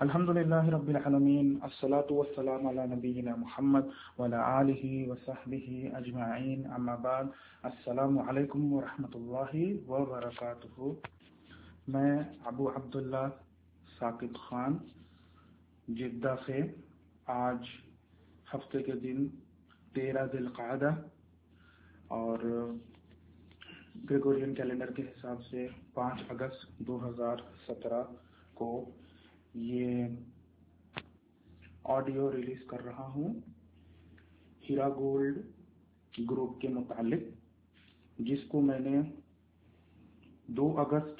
الحمد للہ رب العالمین الصلاة والسلام علی نبینا محمد وعلی آلہ وصحبہ اجمعین اما بعد السلام علیکم ورحمۃ اللہ وبرکاتہ۔ میں ابو عبداللہ ثاقب خان جدہ سے آج ہفتے کے دن 13 ذی القعدہ اور گریگورین کیلنڈر کے حساب سے 5 اگست 2017 کو یہ آڈیو ریلیز کر رہا ہوں ہیرا گولڈ گروپ کے متعلق، جس کو میں نے 2 اگست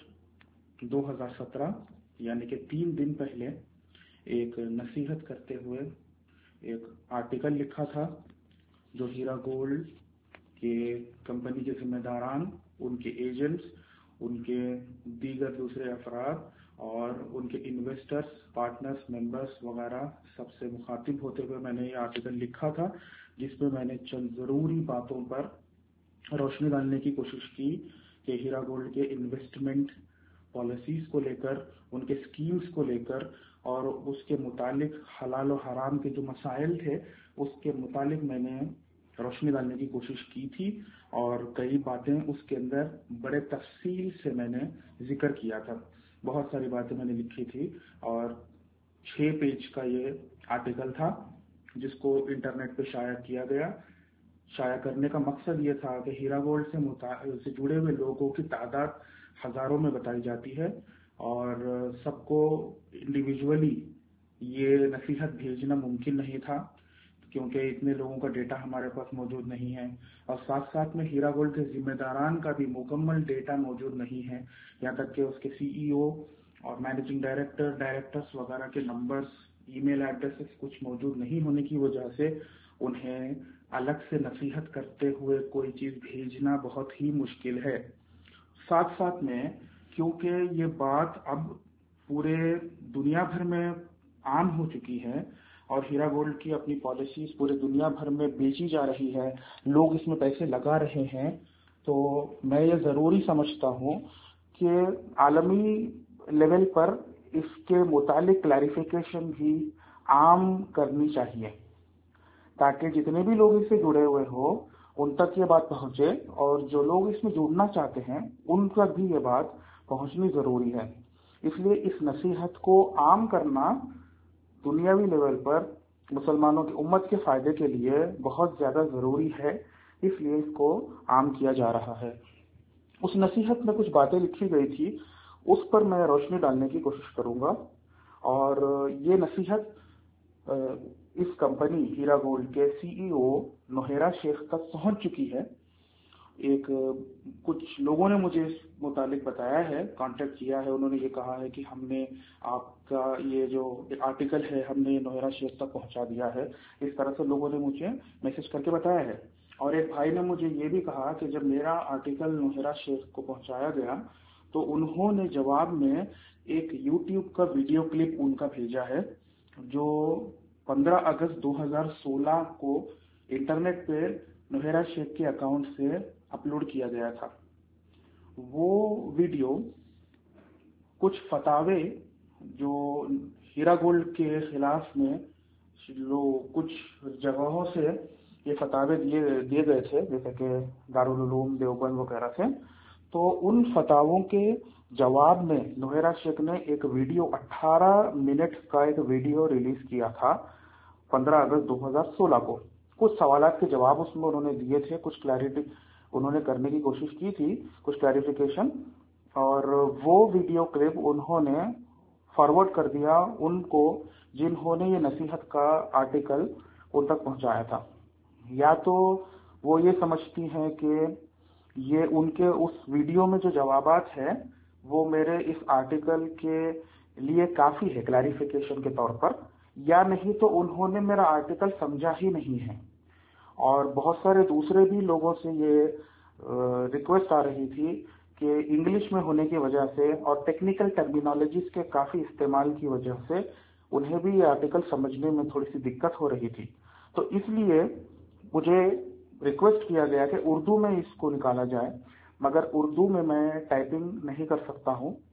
2017 یعنی کہ 3 دن پہلے ایک نصیحت کرتے ہوئے ایک آرٹیکل لکھا تھا، جو ہیرا گولڈ کے کمپنی کے ذمہ داران، ان کے ایجنٹس، ان کے دیگر دوسرے افراد اور ان کے انویسٹرز، پارٹنرز، ممبرز وغیرہ سب سے مخاطب ہوتے ہوئے میں نے یہ آرٹیکل لکھا تھا، جس میں میں نے چند ضروری باتوں پر روشنی ڈالنے کی کوشش کی کہ ہیرا گولڈ کے انویسٹمنٹ پالیسیز کو لے کر، ان کے اسکیمز کو لے کر اور اس کے متعلق حلال و حرام کے جو مسائل تھے اس کے متعلق میں نے روشنی ڈالنے کی کوشش کی تھی، اور کئی باتیں اس کے اندر بڑے تفصیل سے میں نے ذکر کیا تھا۔ بہت ساری باتیں میں نے لکھی تھی اور 6 پیج کا یہ آرٹیکل تھا، جس کو انٹرنیٹ پہ شائع کیا گیا۔ شائع کرنے کا مقصد یہ تھا کہ ہیرا گولڈ سے جڑے ہوئے لوگوں کی تعداد ہزاروں میں بتائی جاتی ہے، اور سب کو انڈیویجولی یہ نصیحت بھیجنا ممکن نہیں تھا، کیونکہ اتنے لوگوں کا ڈیٹا ہمارے پاس موجود نہیں ہے، اور ساتھ ساتھ میں ہیرا گولڈ کے ذمہ داران کا بھی مکمل ڈیٹا موجود نہیں ہے، یہاں تک کہ اس کے سی ای او اور مینیجنگ ڈائریکٹرز وغیرہ کے نمبرز، ای میل ایڈریسز کچھ موجود نہیں ہونے کی وجہ سے انہیں الگ سے نصیحت کرتے ہوئے کوئی چیز بھیجنا بہت ہی مشکل ہے۔ ساتھ ساتھ میں کیونکہ یہ بات اب پورے دنیا بھر میں عام ہو چکی ہے اور ہیرا گولڈ کی اپنی پالیسیز پورے دنیا بھر میں بیچی جا رہی ہے، لوگ اس میں پیسے لگا رہے ہیں، تو میں یہ ضروری سمجھتا ہوں کہ عالمی لیول پر اس کے متعلق کلیریفیکیشن بھی عام کرنی چاہیے، تاکہ جتنے بھی لوگ اس سے جڑے ہوئے ہوں ان تک یہ بات پہنچے، اور جو لوگ اس میں جڑنا چاہتے ہیں ان تک بھی یہ بات پہنچنی ضروری ہے۔ اس لیے اس نصیحت کو عام کرنا دنیاوی لیول پر مسلمانوں کی امت کے فائدے کے لیے بہت زیادہ ضروری ہے، اس لیے اس کو عام کیا جا رہا ہے۔ اس نصیحت میں کچھ باتیں لکھی گئی تھی، اس پر میں روشنی ڈالنے کی کوشش کروں گا، اور یہ نصیحت اس کمپنی ہیرا گولڈ کے سی ای او نوہیرا شیخ تک پہنچ چکی ہے۔ کچھ لوگوں نے مجھے اس متعلق بتایا ہے، کانٹیکٹ کیا ہے، انہوں نے یہ کہا ہے کہ ہم نے آپ کا یہ جو آرٹیکل ہے ہم نے نوہیرا شیخ تک پہنچا دیا ہے، اس طرح سے لوگوں نے مجھے میسج کر کے بتایا ہے۔ اور ایک بھائی نے مجھے یہ بھی کہا کہ جب میرا آرٹیکل نوہیرا شیخ کو پہنچایا گیا تو انہوں نے جواب میں ایک یوٹیوب کا ویڈیو کلپ ان کا بھیجا ہے، جو 15 اگست 2016 کو انٹرنیٹ پہ نوہیرا شیخ کے اکاؤنٹ سے اپلوڈ کیا گیا تھا۔ وہ ویڈیو کچھ فتاوے جو ہیرا گولڈ کے خلاف میں کچھ جگہوں سے یہ فتاوے دیے گئے تھے، جیسے کہ دارالعلوم دیوبند وغیرہ سے، تو ان فتاووں کے جواب میں نوہیرا شیخ نے ایک ویڈیو 18 منٹ کا ایک ویڈیو ریلیز کیا تھا 15 اگست 2016 کو۔ کچھ سوالات کے جواب اس میں انہوں نے دیے تھے، کچھ کلیئرٹی انہوں نے کرنے کی کوشش کی تھی، کچھ کلیریفیکیشن، اور وہ ویڈیو کلپ انہوں نے فارورڈ کر دیا ان کو جنہوں نے یہ نصیحت کا آرٹیکل ان تک پہنچایا تھا۔ یا تو وہ یہ سمجھتی ہیں کہ یہ ان کے اس ویڈیو میں جو جوابات ہیں وہ میرے اس آرٹیکل کے لیے کافی ہے کلیریفیکیشن کے طور پر، یا نہیں تو انہوں نے میرا آرٹیکل سمجھا ہی نہیں ہے۔ اور بہت سارے دوسرے بھی لوگوں سے یہ ریکویسٹ آ رہی تھی کہ انگلش میں ہونے کی وجہ سے اور ٹیکنیکل ٹرمینالوجیز کے کافی استعمال کی وجہ سے انہیں بھی یہ آرٹیکل سمجھنے میں تھوڑی سی دقت ہو رہی تھی، تو اس لیے مجھے ریکویسٹ کیا گیا کہ اردو میں اس کو نکالا جائے، مگر اردو میں ٹائپنگ نہیں کر سکتا ہوں،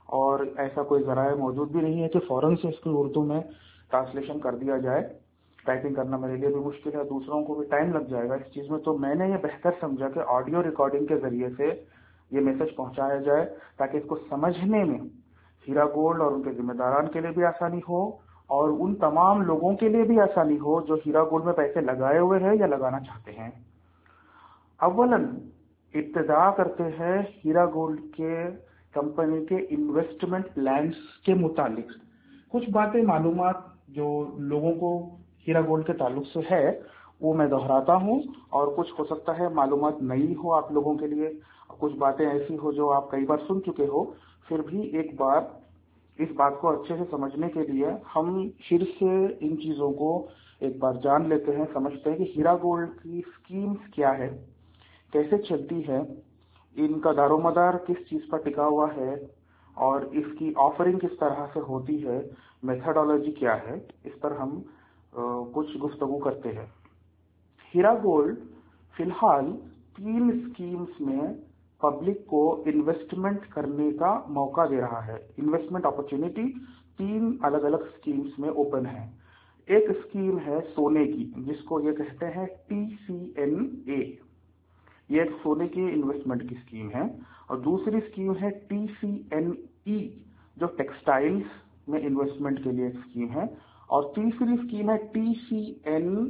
اور ایسا کوئی ذرائع موجود بھی نہیں ہے کہ فوراً سے اس کی اردو میں ٹرانسلیشن کر دیا جائے. ٹائپنگ کرنا میرے لیے بھی مشکل ہے, دوسروں کو بھی ٹائم لگ جائے گا اس چیز میں. تو میں نے یہ بہتر سمجھا کہ آڈیو ریکارڈنگ کے ذریعے سے یہ میسج پہنچایا جائے تاکہ اس کو سمجھنے میں ہیرا گولڈ اور ان کے ذمہ داران کے لیے بھی آسانی ہو اور ان تمام لوگوں کے لیے بھی آسانی ہو جو ہیرا گولڈ میں پیسے لگائے ہوئے ہیں یا لگانا چاہتے ہیں. اولاً ابتدا کرتے ہیں ہیرا گولڈ کے کمپنی کے انویسٹمنٹ پلانز کے متعلق. کچھ باتیں معلومات جو لوگوں کو ہیرا گولڈ کے تعلق سے ہے وہ میں دہراتا ہوں, اور کچھ ہو سکتا ہے معلومات نئی ہو آپ لوگوں کے لیے, کچھ باتیں ایسی ہو جو آپ کئی بار سن چکے ہو. پھر بھی ایک بار اس بات کو اچھے سے سمجھنے کے لیے ہم پھر سے ان چیزوں کو ایک بار جان لیتے ہیں, سمجھتے ہیں کہ ہیرا گولڈ کی اسکیمز کیا ہے, کیسے چلتی ہے, ان کا دار و مدار کس چیز پر ٹکا ہوا ہے, اور اس کی آفرنگ کس طرح سے ہوتی ہے, میتھڈالوجی کیا ہے. اس پر ہم کچھ گفتگو کرتے ہیں. ہیرا گولڈ فی الحال 3 اسکیمز میں پبلک کو انویسٹمنٹ کرنے کا موقع دے رہا ہے. انویسٹمنٹ اپرچونٹی 3 الگ الگ اسکیمز میں اوپن ہے. ایک اسکیم ہے سونے کی جس کو یہ کہتے ہیں TCNA, یہ ایک سونے کی انویسٹمنٹ کی اسکیم ہے. اور دوسری اسکیم ہے TCNE جو ٹیکسٹائلز میں انویسٹمنٹ کے لیے ایک اسکیم ہے. اور تیسری اسکیم ہے TCNG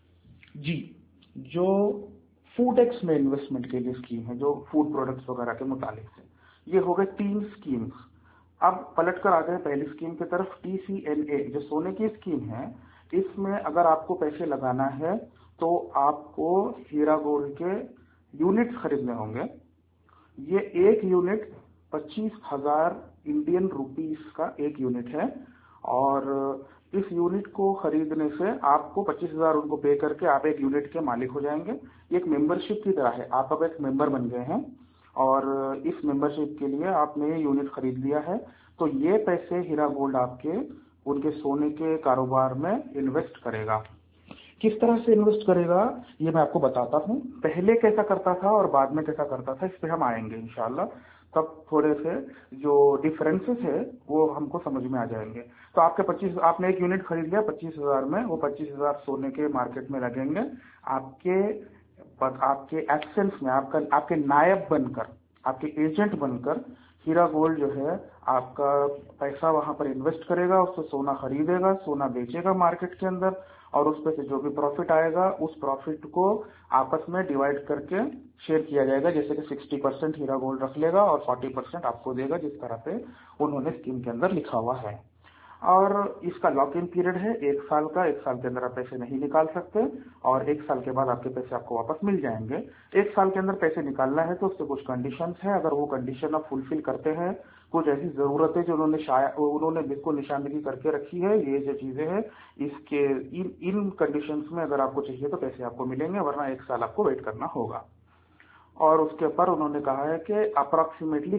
جو فوڈ ایکس میں انویسٹمنٹ کے لیے اسکیم ہے, جو فوڈ پروڈکٹس وغیرہ کے متعلق ہے. یہ ہو گئے 3 اسکیمز. اب پلٹ کر آتے ہیں پہلی اسکیم کی طرف. TCNA جو سونے کی اسکیم ہے, اس میں اگر آپ کو پیسے لگانا ہے تو آپ کو ہیرا گولڈ کے یونٹ خریدنے ہوں گے. یہ ایک یونٹ 25,000 انڈین روپیز کا ایک یونٹ ہے, اور اس یونٹ کو خریدنے سے آپ کو 25,000 ان کو پے کر کے آپ ایک یونٹ کے مالک ہو جائیں گے. یہ ایک ممبرشپ کی طرح ہے, آپ اب ایک ممبر بن گئے ہیں اور اس ممبرشپ کے لیے آپ نے یہ یونٹ خرید لیا ہے. تو یہ پیسے ہیرا گولڈ آپ کے ان کے سونے کے کاروبار میں انویسٹ کرے گا. کس طرح سے انویسٹ کرے گا یہ میں آپ کو بتاتا ہوں. پہلے کیسا کرتا تھا اور بعد میں کیسا کرتا تھا اس پہ ہم آئیں گے انشاءاللہ. تب تھوڑے سے جو ڈفرینسز ہے وہ ہم کو سمجھ میں آ جائیں گے. تو آپ نے ایک یونٹ خرید لیا 25,000 میں, وہ 25,000 سونے کے مارکیٹ میں لگیں گے. آپ کے ایبسنس میں آپ کے نائب بن کر, آپ کے ایجنٹ بن کر ہیرا گولڈ جو ہے آپ کا پیسہ وہاں پر انویسٹ کرے گا, اس سے سونا خریدے گا, سونا بیچے گا مارکیٹ کے اندر, اور اس پہ سے جو بھی پروفٹ آئے گا اس پروفٹ کو آپس میں ڈیوائڈ کر کے شیئر کیا جائے گا. جیسے کہ 60% ہیرا گولڈ رکھ لے گا اور 40% آپ کو دے گا, جس طرح سے انہوں نے اسکیم کے اندر لکھا ہوا ہے. اور اس کا لاک ان پیریڈ ہے 1 سال کا. 1 سال کے اندر آپ پیسے نہیں نکال سکتے, اور 1 سال کے بعد آپ کے پیسے آپ کو واپس مل جائیں گے. 1 سال کے اندر پیسے نکالنا ہے تو اس سے کچھ کنڈیشنز ہیں. اگر وہ کنڈیشن آپ فلفل کرتے ہیں, کچھ ایسی ضرورتیں جو انہوں نے بالکل نشاندہی کر کے رکھی ہے, یہ جو چیزیں ہیں اس کے ان کنڈیشنز میں اگر آپ کو چاہیے تو پیسے آپ کو ملیں گے, ورنہ 1 سال آپ کو ویٹ کرنا ہوگا. اور اس کے اوپر انہوں نے کہا ہے کہ اپروکسیمیٹلی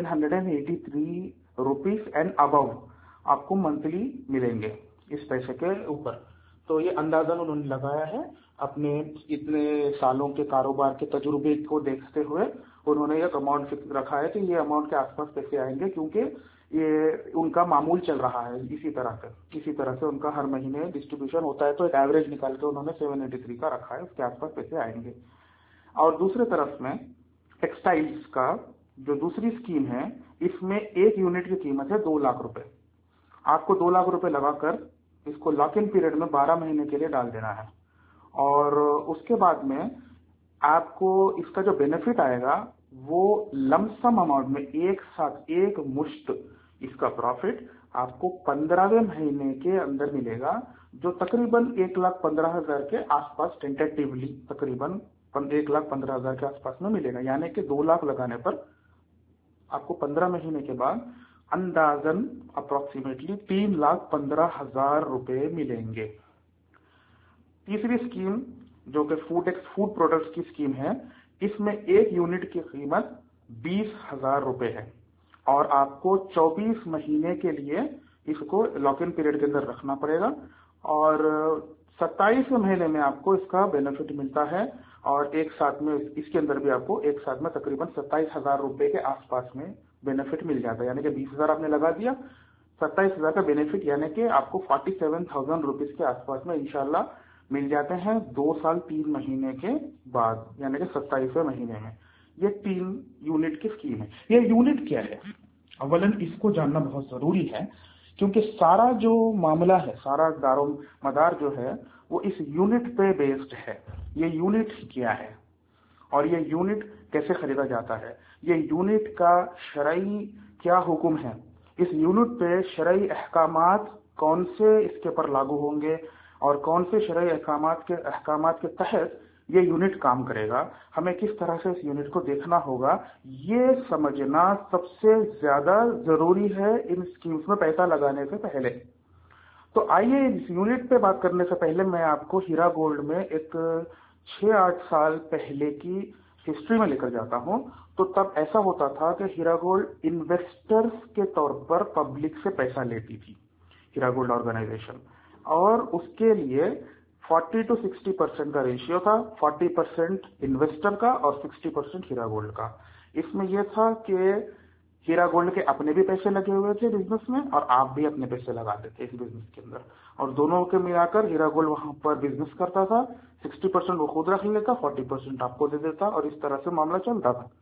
783 روپیز اینڈ ابو آپ کو منتھلی ملیں گے اس پیسے کے اوپر. تو یہ اندازاً انہوں نے لگایا ہے اپنے اتنے سالوں کے کاروبار کے تجربے کو دیکھتے ہوئے. انہوں نے ایک اماؤنٹ رکھا ہے کہ یہ اماؤنٹ کے آس پاس پیسے آئیں گے, کیونکہ یہ ان کا معمول چل رہا ہے. اسی طرح سے ان کا ہر مہینے ڈسٹریبیوشن ہوتا ہے, تو ایک ایوریج نکال کے انہوں نے 783 کا رکھا ہے, اس کے آس پاس پیسے آئیں گے. اور دوسرے طرف میں ٹیکسٹائلز کا جو دوسری اسکیم ہے, اس میں ایک یونٹ کی قیمت ہے 2 لاکھ روپے. آپ کو 2 لاکھ روپے لگا کر اس کو لاک ان پیریڈ میں 12 مہینے کے لیے ڈال دینا ہے, اور اس کے بعد میں آپ کو اس کا جو بینیفٹ آئے گا وہ لم سم اماؤنٹ میں ایک ساتھ ایک مشت اس کا پروفٹ آپ کو 15ویں مہینے کے اندر ملے گا, جو تقریباً 1,15,000 کے آس پاس ٹینٹیٹیولی تقریباً 1,15,000 کے آس پاس میں ملے گا. یعنی کہ 2 لاکھ لگانے پر آپ کو 15 مہینے کے بعد اندازاً اپروکسیمیٹلی 3,15,000 روپے ملیں گے. تیسری اسکیم جو کہ فوڈ پروڈکٹس کی اسکیم ہے, اس میں ایک یونٹ کی قیمت 20,000 روپے ہے, اور آپ کو 24 مہینے کے لیے اس کو لاک ان پیریڈ کے اندر رکھنا پڑے گا, اور 27ویں مہینے میں آپ کو اس کا بینیفٹ ملتا ہے. اور ایک ساتھ میں اس کے اندر بھی آپ کو ایک ساتھ میں تقریباً 27,000 روپے کے آس پاس میں बेनिफिट मिल जाता है, यानी कि 20,000 आपने लगा दिया, 27,000 का बेनिफिट, यानी कि आपको 47,000 रुपीज के आसपास में इंशाल्लाह मिल जाते हैं 2 साल 3 महीने के बाद, यानी कि 27वें महीने में। ये 3 यूनिट की स्कीम है। ये यूनिट क्या है, अवलन इसको जानना बहुत जरूरी है, क्योंकि सारा जो मामला है, सारा दारो मदार जो है वो इस यूनिट पे बेस्ड है। ये यूनिट क्या है और ये यूनिट कैसे खरीदा जाता है, ये यूनिट का शरई क्या हुक्म है, इस यूनिट पे शरई अहकामात कौन से इसके पर लागू होंगे और कौन से शरई अहकामात के तहत ये यूनिट काम करेगा, हमें किस तरह से इस यूनिट को देखना होगा, ये समझना सबसे ज्यादा जरूरी है इन स्कीम्स में पैसा लगाने से पहले। तो आइए इस यूनिट पे बात करने से पहले मैं आपको हीरा गोल्ड में एक 6-8 साल पहले की हिस्ट्री में लेकर जाता हूं। तो तब ऐसा होता था कि हीरा गोल्ड इन्वेस्टर्स के तौर पर पब्लिक से पैसा लेती थी, हीरा गोल्ड ऑर्गेनाइजेशन, और उसके लिए 40 to 60% का रेशियो था, 40% इन्वेस्टर का और 60% हीरा गोल्ड का। इसमें यह था कि हीरा गोल्ड के अपने भी पैसे लगे हुए थे बिजनेस में और आप भी अपने पैसे लगाते थे इस बिजनेस के अंदर, और दोनों के मिलाकर हीरा गोल्ड वहां पर बिजनेस करता था। 60% वो खुद रख लेता, 40% आपको दे देता, और इस तरह से मामला चलता था।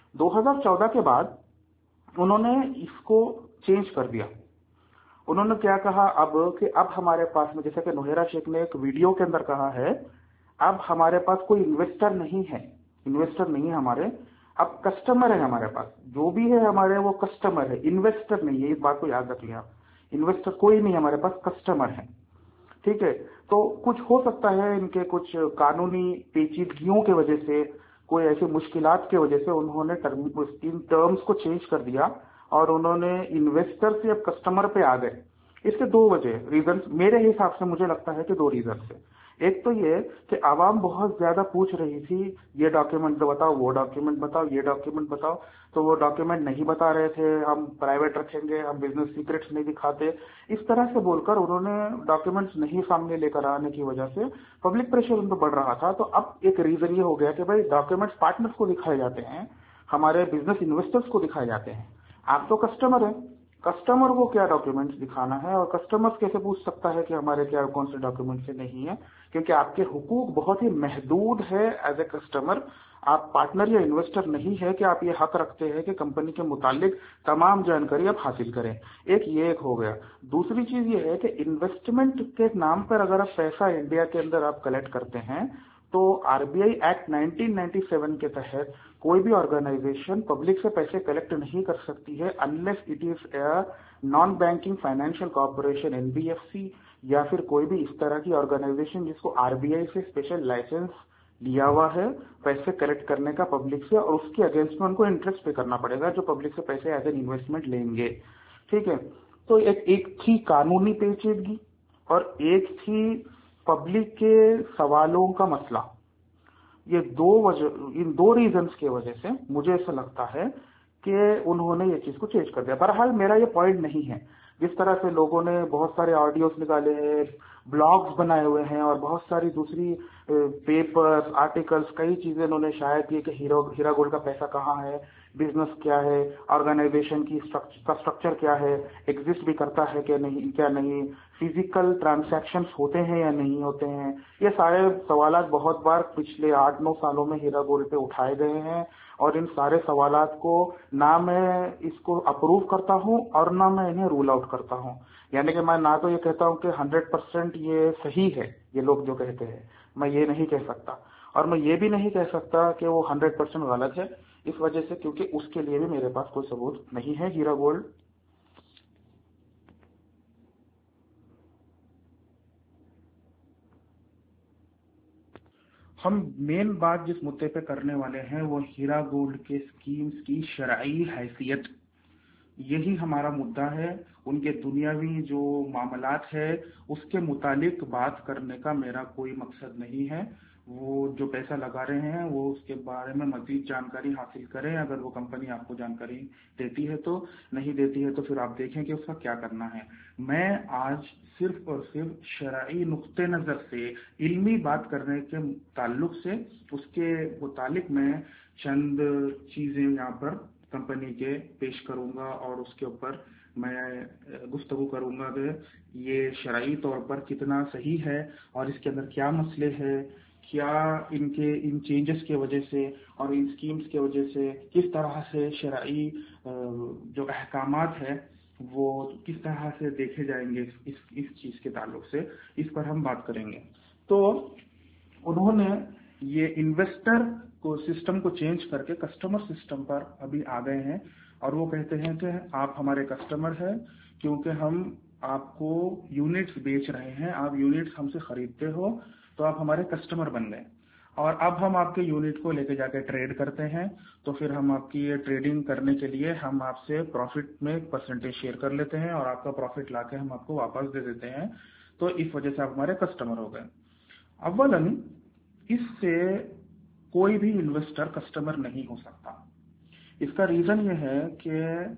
2014 के बाद उन्होंने इसको चेंज कर दिया। उन्होंने क्या कहा अब कि अब हमारे पास में, जैसे कि नोहेरा शेख ने एक वीडियो के अंदर कहा है, अब हमारे पास कोई इन्वेस्टर नहीं है, इन्वेस्टर नहीं है हमारे, अब कस्टमर है हमारे पास, जो भी है हमारे वो कस्टमर है, इन्वेस्टर नहीं है। इस बात को याद रखिए आप, इन्वेस्टर कोई नहीं हमारे पास, कस्टमर है, ठीक है। तो कुछ हो सकता है इनके कुछ कानूनी पेचीदगियों की वजह से, कोई ऐसी मुश्किलात की वजह से उन्होंने इन टर्म्स को चेंज कर दिया और उन्होंने इन्वेस्टर से अब कस्टमर पे आ गए। इसके 2 वजह रीजन मेरे हिसाब से, मुझे लगता है कि 2 रीजन है। एक तो ये कि आवाम बहुत ज्यादा पूछ रही थी, ये डॉक्यूमेंट बताओ, वो डॉक्यूमेंट बताओ, ये डॉक्यूमेंट बताओ, तो वो डॉक्यूमेंट नहीं बता रहे थे, हम प्राइवेट रखेंगे, हम बिजनेस सीक्रेट्स नहीं दिखाते, इस तरह से बोलकर उन्होंने डॉक्यूमेंट्स नहीं सामने लेकर आने की वजह से पब्लिक प्रेशर उन पर बढ़ रहा था। तो अब एक रीजन ये हो गया कि भाई डॉक्यूमेंट्स पार्टनर्स को दिखाए जाते हैं, हमारे बिजनेस इन्वेस्टर्स को दिखाए जाते हैं, आप तो कस्टमर है, कस्टमर को क्या डॉक्यूमेंट्स दिखाना है, और कस्टमर कैसे पूछ सकता है कि हमारे क्या कौन से डॉक्यूमेंट्स नहीं है, क्योंकि आपके हुकूक बहुत ही महदूद है एज ए कस्टमर। आप पार्टनर या इन्वेस्टर नहीं है कि आप ये हक रखते हैं कि कंपनी के मुतालिक तमाम जानकारी आप हासिल करें। एक हो गया। दूसरी चीज ये है कि इन्वेस्टमेंट के नाम पर अगर आप पैसा इंडिया के अंदर आप कलेक्ट करते हैं, तो आरबीआई एक्ट 1997 के तहत कोई भी ऑर्गेनाइजेशन पब्लिक से पैसे कलेक्ट नहीं कर सकती है unless it is a non banking financial corporation, NBFC, या फिर कोई भी इस तरह की ऑर्गेनाइजेशन जिसको आरबीआई से स्पेशल लाइसेंस लिया हुआ है पैसे कलेक्ट करने का पब्लिक से, और उसके अगेंस्ट में उनको इंटरेस्ट पे करना पड़ेगा जो पब्लिक से पैसे एज एन इन्वेस्टमेंट लेंगे, ठीक है। तो एक थी कानूनी पेचीदगी और एक थी पब्लिक के सवालों का मसला। ये इन 2 रीजंस की वजह से मुझे ऐसा लगता है कि उन्होंने ये चीज को चेंज कर दिया। बहरहाल मेरा ये पॉइंट नहीं है, जिस तरह से लोगों ने बहुत सारे ऑडियोज निकाले हैं, ब्लॉग्स बनाए हुए हैं और बहुत सारी दूसरी पेपर्स, आर्टिकल्स, कई चीजें उन्होंने शायद की कि हीरा गोल्ड का पैसा कहाँ है, बिजनेस क्या है, ऑर्गेनाइजेशन की स्ट्रक्चर क्या है, एग्जिस्ट भी करता है क्या नहीं, फिजिकल ट्रांजैक्शंस होते हैं या नहीं होते हैं। ये सारे सवालात बहुत बार पिछले 8-9 सालों में हीरा गोल्ड पे उठाए गए हैं, और इन सारे सवालात को ना मैं इसको अप्रूव करता हूं और ना मैं इन्हें रूल आउट करता हूं। यानी कि मैं ना तो ये कहता हूं कि 100% ये सही है, ये लोग जो कहते हैं, मैं ये नहीं कह सकता, और मैं ये भी नहीं कह सकता कि वो 100% गलत है, इस वजह से क्योंकि उसके लिए भी मेरे पास कोई सबूत नहीं है। हीरा गोल्ड हम मेन बात जिस मुद्दे पे करने वाले हैं वो हीरा गोल्ड के स्कीम्स की शरई हैसियत, यही हमारा मुद्दा है। उनके दुनियावी जो मामलात है उसके मुतालिक बात करने का मेरा कोई मकसद नहीं है। वो जो पैसा लगा रहे हैं वो उसके बारे में मजीद जानकारी हासिल करें, अगर वो कंपनी आपको जानकारी देती है तो, नहीं देती है तो फिर आप देखें कि उसका क्या करना है। मैं आज सिर्फ और सिर्फ शरई नुक्ते नजर से इल्मी बात करने के ताल्लुक से उसके मुतालिक मैं चंद चीजें यहाँ पर कंपनी के पेश करूंगा और उसके ऊपर मैं गुफ्तगू करूंगा कि ये शरई तौर पर कितना सही है और इसके अंदर क्या मसले हैं, क्या इन चेंजेस की वजह से और इन स्कीम्स की वजह से किस तरह से शरई जो अहकामात है वो किस तरह से देखे जाएंगे इस चीज के ताल्लुक से, इस पर हम बात करेंगे। तो उन्होंने ये इन्वेस्टर को सिस्टम को चेंज करके कस्टमर सिस्टम पर अभी आ गए हैं और वो कहते हैं कि आप हमारे कस्टमर हैं क्योंकि हम आपको यूनिट्स बेच रहे हैं, आप यूनिट्स हमसे खरीदते हो तो आप हमारे कस्टमर बन गए और अब हम आपके यूनिट को लेके जाके ट्रेड करते हैं, तो फिर हम आपकी ये ट्रेडिंग करने के लिए हम आपसे प्रॉफिट में एक परसेंटेज शेयर कर लेते हैं और आपका प्रॉफिट लाके हम आपको वापस दे देते हैं, तो इस वजह से आप हमारे कस्टमर हो गए। अव्वलन इससे कोई भी इन्वेस्टर कस्टमर नहीं हो सकता। इसका रीजन ये है कि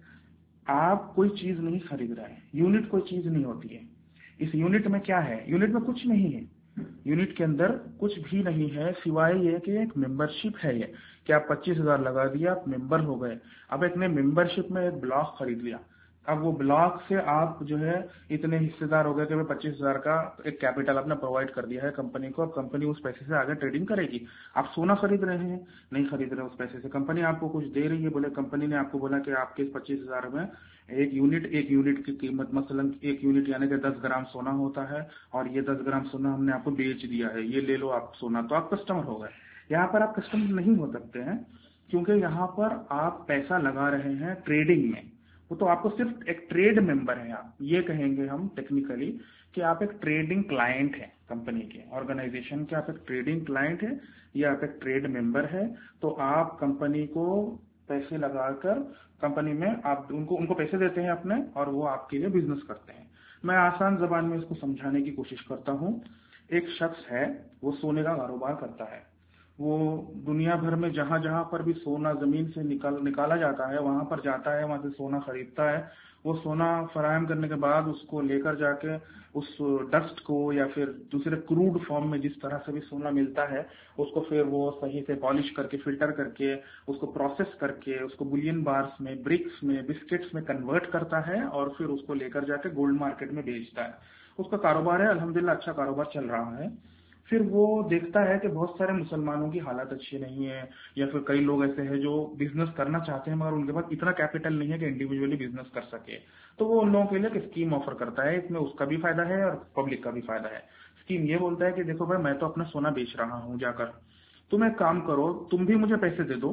आप कोई चीज नहीं खरीद रहे हैं, यूनिट कोई चीज नहीं होती है। इस यूनिट में क्या है? यूनिट में कुछ नहीं है, यूनिट के अंदर कुछ भी नहीं है सिवाय ये कि एक मेंबरशिप है। ये कि आप 25,000 लगा दिया, आप मेंबर हो गए। अब एक ने मेंबरशिप में एक ब्लॉक खरीद लिया, अब वो ब्लॉक से आप जो है इतने हिस्सेदार हो गए कि मैं 25,000 का एक कैपिटल अपना प्रोवाइड कर दिया है कंपनी को। अब कंपनी उस पैसे से आगे ट्रेडिंग करेगी। आप सोना खरीद रहे हैं, नहीं खरीद रहे उस पैसे से, कंपनी आपको कुछ दे रही है, बोले कंपनी ने आपको बोला कि आपके 25,000 में एक यूनिट की कीमत मसलन एक यूनिट यानी कि 10 ग्राम सोना होता है और ये 10 ग्राम सोना हमने आपको बेच दिया है, ये ले लो आप सोना, तो आप कस्टमर हो गए। यहाँ पर आप कस्टमर नहीं हो सकते हैं क्योंकि यहाँ पर आप पैसा लगा रहे हैं ट्रेडिंग में। वो तो आपको सिर्फ एक ट्रेड मेंबर है, आप ये कहेंगे हम टेक्निकली कि आप एक ट्रेडिंग क्लाइंट है कंपनी के, ऑर्गेनाइजेशन के आप एक ट्रेडिंग क्लाइंट है या आप एक ट्रेड मेंबर है। तो आप कंपनी को पैसे लगाकर कंपनी में आप उनको पैसे देते हैं अपने और वो आपके लिए बिजनेस करते हैं। मैं आसान जबान में इसको समझाने की कोशिश करता हूँ। एक शख्स है, वो सोने का कारोबार करता है, वो दुनिया भर में जहां जहां पर भी सोना जमीन से निकाला जाता है वहां पर जाता है, वहां से सोना खरीदता है। वो सोना फराहम करने के बाद उसको लेकर जाके उस डस्ट को या फिर दूसरे क्रूड फॉर्म में जिस तरह से भी सोना मिलता है उसको फिर वो सही से पॉलिश करके फिल्टर करके उसको प्रोसेस करके उसको बुलियन बार्स में, ब्रिक्स में, बिस्किट्स में कन्वर्ट करता है और फिर उसको लेकर जाके गोल्ड मार्केट में बेचता है। उसका कारोबार है, अल्हम्दुलिल्लाह अच्छा कारोबार चल रहा है। फिर वो देखता है कि बहुत सारे मुसलमानों की हालत अच्छी नहीं है या फिर कई लोग ऐसे हैं जो बिजनेस करना चाहते हैं मगर उनके पास इतना कैपिटल नहीं है कि इंडिविजुअली बिजनेस कर सके, तो वो उन लोगों के लिए एक स्कीम ऑफर करता है। इसमें उसका भी फायदा है और पब्लिक का भी फायदा है। स्कीम ये बोलता है कि देखो भाई, मैं तो अपना सोना बेच रहा हूँ जाकर, तुम एक काम करो, तुम भी मुझे पैसे दे दो,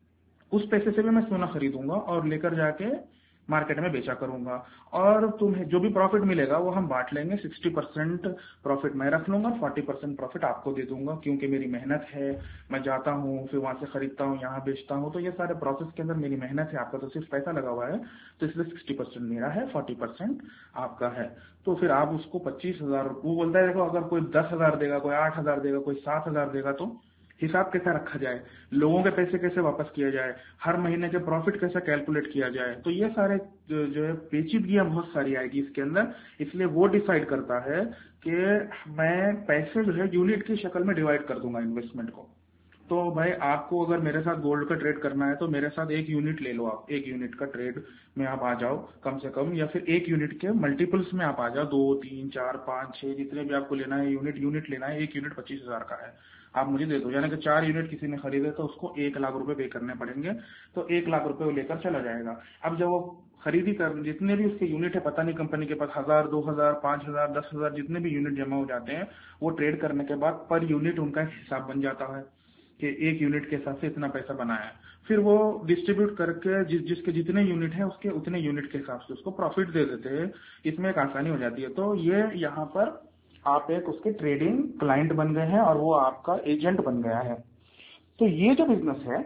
उस पैसे से भी मैं सोना खरीदूंगा और लेकर जाके मार्केट में बेचा करूंगा और तुम्हें जो भी प्रॉफिट मिलेगा वो हम बांट लेंगे। 60% प्रॉफिट मैं रख लूंगा, 40% प्रॉफिट आपको दे दूंगा, क्योंकि मेरी मेहनत है, मैं जाता हूँ फिर वहां से खरीदता हूँ, यहाँ बेचता हूँ, तो ये सारे प्रोसेस के अंदर मेरी मेहनत है, आपका तो सिर्फ पैसा लगा हुआ है, तो इसलिए 60% मेरा है, 40% आपका है। तो फिर आप उसको 25,000, वो बोलता है देखो अगर कोई 10,000 देगा, कोई 8,000 देगा, कोई 7,000 देगा, तो हिसाब कैसा रखा जाए, लोगों के पैसे कैसे वापस किया जाए, हर महीने के प्रॉफिट कैसे कैलकुलेट किया जाए, तो ये सारे जो है पेचीदगियां बहुत सारी आएगी इसके अंदर। इसलिए वो डिसाइड करता है कि मैं पैसे जो है यूनिट की शक्ल में डिवाइड कर दूंगा इन्वेस्टमेंट को। तो भाई आपको अगर मेरे साथ गोल्ड का ट्रेड करना है तो मेरे साथ एक यूनिट ले लो, आप एक यूनिट का ट्रेड में आप आ जाओ कम से कम, या फिर एक यूनिट के मल्टीपल्स में आप आ जाओ, 2, 3, 4, 5, 6 जितने भी आपको लेना है यूनिट लेना है। एक यूनिट 25,000 का है, आप मुझे दे दो, यानी कि 4 यूनिट किसी ने खरीदे तो उसको 1 लाख रुपए पे करने पड़ेंगे, तो 1 लाख रुपए वो लेकर चला जाएगा। अब जब वो खरीदी कर जितने भी उसके यूनिट है, पता नहीं कंपनी के पास 1,000, 2,000, 5,000, 10,000 जितने भी यूनिट जमा हो जाते हैं, वो ट्रेड करने के बाद पर यूनिट उनका एक हिसाब बन जाता है कि एक यूनिट के हिसाब से इतना पैसा बनाया है। फिर वो डिस्ट्रीब्यूट करके जिसके जितने यूनिट है उसके उतने यूनिट के हिसाब से उसको प्रॉफिट दे देते हैं। इसमें एक आसानी हो जाती है। तो ये यहाँ पर आप एक उसके ट्रेडिंग क्लाइंट बन गए हैं और वो आपका एजेंट बन गया है। तो ये जो बिजनेस है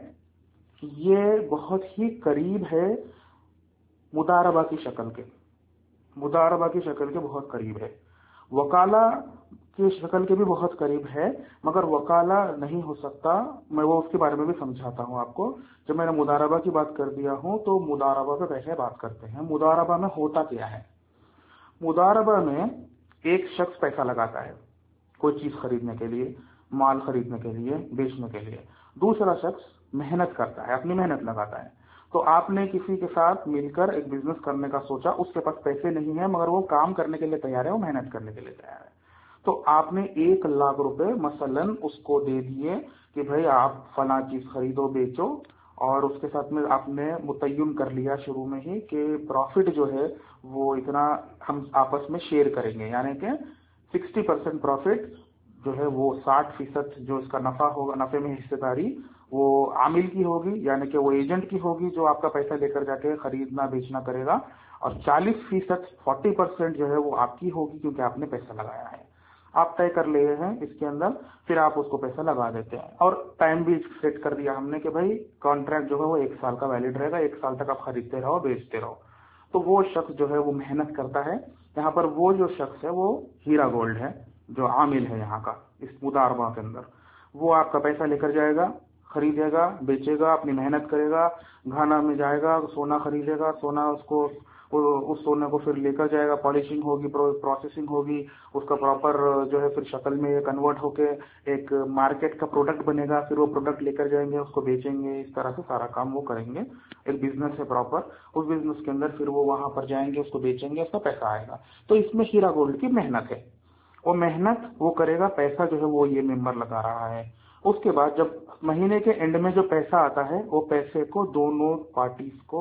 ये बहुत ही करीब है मुदारबा की शक्ल के, मुदारबा की शक्ल के बहुत करीब है, वकाला की शक्ल के भी बहुत करीब है, मगर वकाला नहीं हो सकता। मैं वो उसके बारे में भी समझाता हूं आपको। जब मैंने मुदारबा की बात कर दिया हूं तो मुदारबा पे पहले बात करते हैं। मुदारबा में होता क्या है? मुदारबा में एक शख्स पैसा लगाता है कोई चीज खरीदने के लिए, माल खरीदने के लिए, बेचने के लिए। दूसरा शख्स मेहनत करता है, अपनी मेहनत लगाता है। تو آپ نے کسی کے ساتھ مل کر ایک بزنس کرنے کا سوچا، اس کے پاس پیسے نہیں ہیں مگر وہ کام کرنے کے لیے تیار ہے، وہ محنت کرنے کے لیے تیار ہے، تو آپ نے 1,00,000 روپے مثلاً اس کو دے دیے کہ بھائی آپ فلاں چیز خریدو بیچو، اور اس کے ساتھ میں آپ نے متعین کر لیا شروع میں ہی کہ پروفٹ جو ہے وہ اتنا ہم آپس میں شیئر کریں گے، یعنی کہ 60% پروفٹ جو ہے وہ 60% جو اس کا نفع ہوگا، نفع میں حصہ داری وہ عامل کی ہوگی، یعنی کہ وہ ایجنٹ کی ہوگی جو آپ کا پیسہ لے کر جا کے خریدنا بیچنا کرے گا، اور 40% 40% جو ہے وہ آپ کی ہوگی کیونکہ آپ نے پیسہ لگایا ہے، آپ طے کر لیے ہیں اس کے اندر، پھر آپ اس کو پیسہ لگا دیتے ہیں، اور ٹائم بھی سیٹ کر دیا ہم نے کہ بھائی کانٹریکٹ جو ہے وہ 1 سال کا ویلڈ رہے گا، 1 سال تک آپ خریدتے رہو بیچتے رہو، تو وہ شخص جو ہے وہ محنت کرتا ہے، یہاں پر وہ جو شخص ہے وہ ہیرا گولڈ ہے جو عامل ہے یہاں کا اس مداربہ کے اندر، وہ آپ کا پیسہ لے کر جائے گا، خریدے گا بیچے گا، اپنی محنت کرے گا، گھانا میں جائے گا، سونا خریدے گا، سونا اس سونے کو پھر لے کر جائے گا، پالشنگ ہوگی، پروسیسنگ ہوگی، اس کا پراپر جو ہے پھر شکل میں کنورٹ ہو کے ایک مارکیٹ کا پروڈکٹ بنے گا، پھر وہ پروڈکٹ لے کر جائیں گے، اس کو بیچیں گے، اس طرح سے سارا کام وہ کریں گے، ایک بزنس ہے پراپر، اس بزنس کے اندر پھر وہ وہاں پر جائیں گے، اس کو بیچیں گے، اس کا پیسہ آئے گا، تو اس میں ہیرا گولڈ کی محنت ہے، وہ محنت وہ کرے گا، پیسہ جو ہے وہ یہ ممبر لگا رہا ہے، اس کے بعد جب مہینے کے اینڈ میں جو پیسہ آتا ہے وہ پیسے کو دونوں پارٹیز کو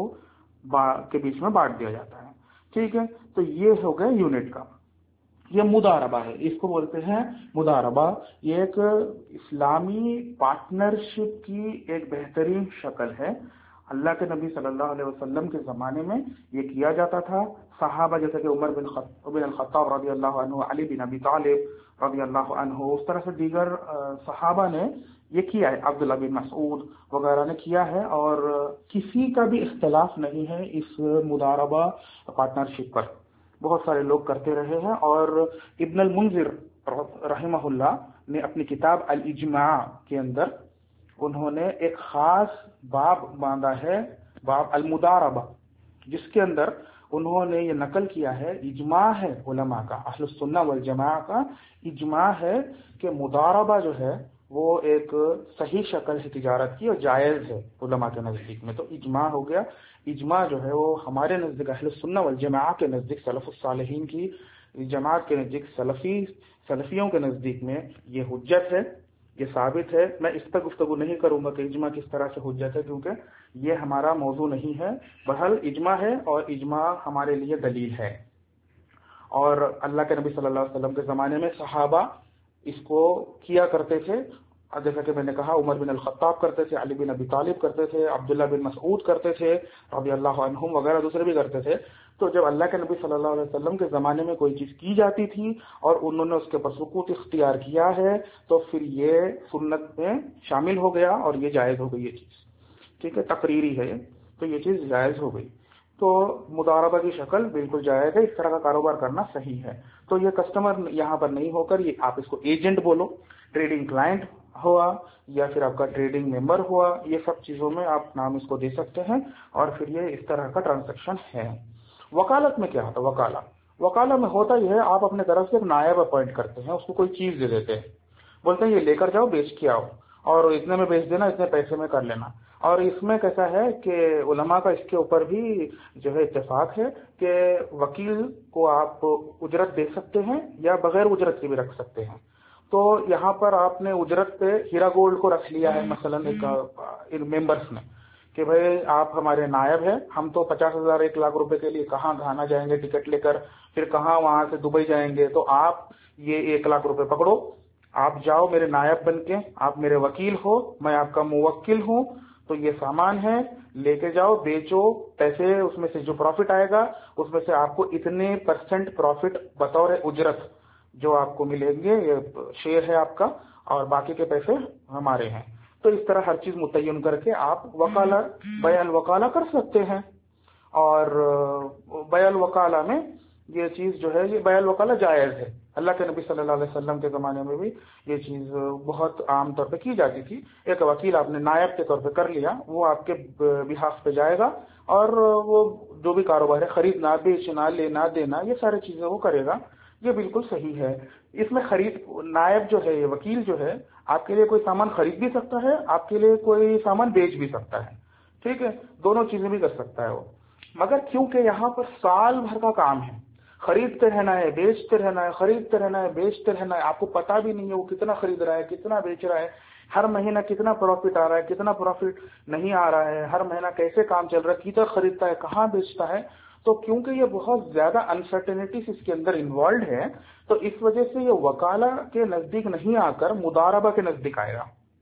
کے بیچ میں بانٹ دیا جاتا ہے، ٹھیک ہے، تو یہ ہو گیا یونٹ کا، یہ مداربہ ہے، اس کو بولتے ہیں مداربہ، یہ ایک اسلامی پارٹنرشپ کی ایک بہترین شکل ہے، اللہ کے نبی صلی اللہ علیہ وسلم کے زمانے میں یہ کیا جاتا تھا، صحابہ جیسے کہ عمر بن الخطاب رضی اللہ عنہ، علی بن ابی طالب رضی اللہ عنہ، اس طرح سے دیگر صحابہ نے یہ کیا ہے، عبداللہ بن مسعود وغیرہ نے کیا ہے، اور کسی کا بھی اختلاف نہیں ہے اس مداربہ پارٹنرشپ پر، بہت سارے لوگ کرتے رہے ہیں، اور ابن المنذر رحمہ اللہ نے اپنی کتاب الاجماع کے اندر انہوں نے ایک خاص باب باندھا ہے، باب المداربہ، جس کے اندر انہوں نے یہ نقل کیا ہے، اجماع ہے علماء کا، اہل السنہ والجماعہ کا اجماع ہے کہ مداربہ جو ہے وہ ایک صحیح شکل ہے تجارت کی اور جائز ہے اس کے نزدیک میں، تو اجماع ہو گیا، اجماع جو ہے وہ ہمارے نزدیک اہل السنہ والجماعہ کے نزدیک، سلف الصالحین کی جماعت کے نزدیک، سلفیوں کے نزدیک میں یہ حجت ہے، یہ ثابت ہے، میں اس پر گفتگو نہیں کروں گا کہ اجماع کس طرح سے حجت ہے کیونکہ یہ ہمارا موضوع نہیں ہے، بہرحال اجماع ہے اور اجماع ہمارے لیے دلیل ہے، اور اللہ کے نبی صلی اللہ علیہ وسلم کے زمانے میں صحابہ اس کو کیا کرتے تھے، جیسا کہ میں نے کہا عمر بن الخطاب کرتے تھے، علی بن ابی طالب کرتے تھے، عبداللہ بن مسعود کرتے تھے رضی اللہ عنہم وغیرہ دوسرے بھی کرتے تھے، تو جب اللہ کے نبی صلی اللہ علیہ وسلم کے زمانے میں کوئی چیز کی جاتی تھی اور انہوں نے اس کے پر سکوت اختیار کیا ہے تو پھر یہ سنت میں شامل ہو گیا اور یہ جائز ہو گئی یہ چیز، ٹھیک ہے، تقریری ہے تو یہ چیز جائز ہو گئی، تو مداربہ کی شکل بالکل جائز ہے، اس طرح کا کاروبار کرنا صحیح ہے، تو یہ کسٹمر یہاں پر نہیں ہو کر یہ آپ اس کو ایجنٹ بولو، ٹریڈنگ کلائنٹ ہوا یا پھر آپ کا ٹریڈنگ ممبر ہوا، یہ سب چیزوں میں آپ نام اس کو دے سکتے ہیں، اور پھر یہ اس طرح کا ٹرانزیکشن ہے۔ وکالت میں کیا ہوتا ہے؟ وکالہ میں ہوتا یہ ہے، آپ اپنے طرف سے ایک نائب اپوائنٹ کرتے ہیں، اس کو کوئی چیز دے دیتے ہیں، بولتے ہیں یہ لے کر جاؤ بیچ کے آؤ، اور اتنے میں بیچ دینا، اتنے پیسے میں کر لینا، اور اس میں کیسا ہے کہ علماء کا اس کے اوپر بھی جو ہے اتفاق ہے کہ وکیل کو آپ اجرت دے سکتے ہیں یا بغیر اجرت کے بھی رکھ سکتے ہیں، تو یہاں پر آپ نے اجرت پہ ہیرا گولڈ کو رکھ لیا ہے مثلا ایک ممبرس نے کہ بھائی آپ ہمارے نائب ہیں، ہم تو 50,000 1,00,000 روپے کے لیے کہاں گھانا جائیں گے ٹکٹ لے کر، پھر کہاں وہاں سے دبئی جائیں گے، تو آپ یہ 1,00,000 روپے پکڑو، آپ جاؤ میرے نائب بن کے، آپ میرے وکیل ہو، میں آپ کا موکل ہوں، تو یہ سامان ہے لے کے جاؤ بیچو، پیسے اس میں سے جو پروفٹ آئے گا اس میں سے آپ کو اتنے % پروفٹ بطور اجرت جو آپ کو ملیں گے، یہ شیئر ہے آپ کا، اور باقی کے پیسے ہمارے ہیں، تو اس طرح ہر چیز متعین کر کے آپ وکالہ بیع الوکالہ کر سکتے ہیں، اور بیع الوکالہ میں یہ چیز جو ہے یہ بیع الوکالہ جائز ہے، اللہ کے نبی صلی اللہ علیہ وسلم کے زمانے میں بھی یہ چیز بہت عام طور پہ کی جاتی تھی، ایک وکیل آپ نے نائب کے طور پہ کر لیا، وہ آپ کے بہاف پہ جائے گا اور وہ جو بھی کاروبار ہے، خریدنا بیچنا لینا دینا یہ ساری چیزیں وہ کرے گا، یہ بالکل صحیح ہے، اس میں نائب جو ہے یہ وکیل جو ہے آپ کے لیے کوئی سامان خرید بھی سکتا ہے، آپ کے لیے کوئی سامان بیچ بھی سکتا ہے، ٹھیک ہے, دونوں چیزیں بھی کر سکتا ہے وہ. مگر کیونکہ یہاں پر سال بھر کا کام ہے, خریدتے رہنا ہے, بیچتے رہنا ہے, خریدتے رہنا ہے, بیچتے رہنا ہے, آپ کو پتا بھی نہیں ہے وہ کتنا خرید رہا ہے, کتنا بیچ رہا ہے, ہر مہینہ کتنا پروفٹ آ رہا ہے, کتنا پروفٹ نہیں آ رہا ہے, ہر مہینہ کیسے کام چل رہا ہے, کدھر خریدتا ہے, کہاں بیچتا ہے. تو کیونکہ یہ بہت زیادہ انسرٹینٹیز اس کے اندر انوالوڈ ہے, تو اس وجہ سے یہ وکالہ کے نزدیک نہیں آ کر مضاربہ کے نزدیک آئے گا.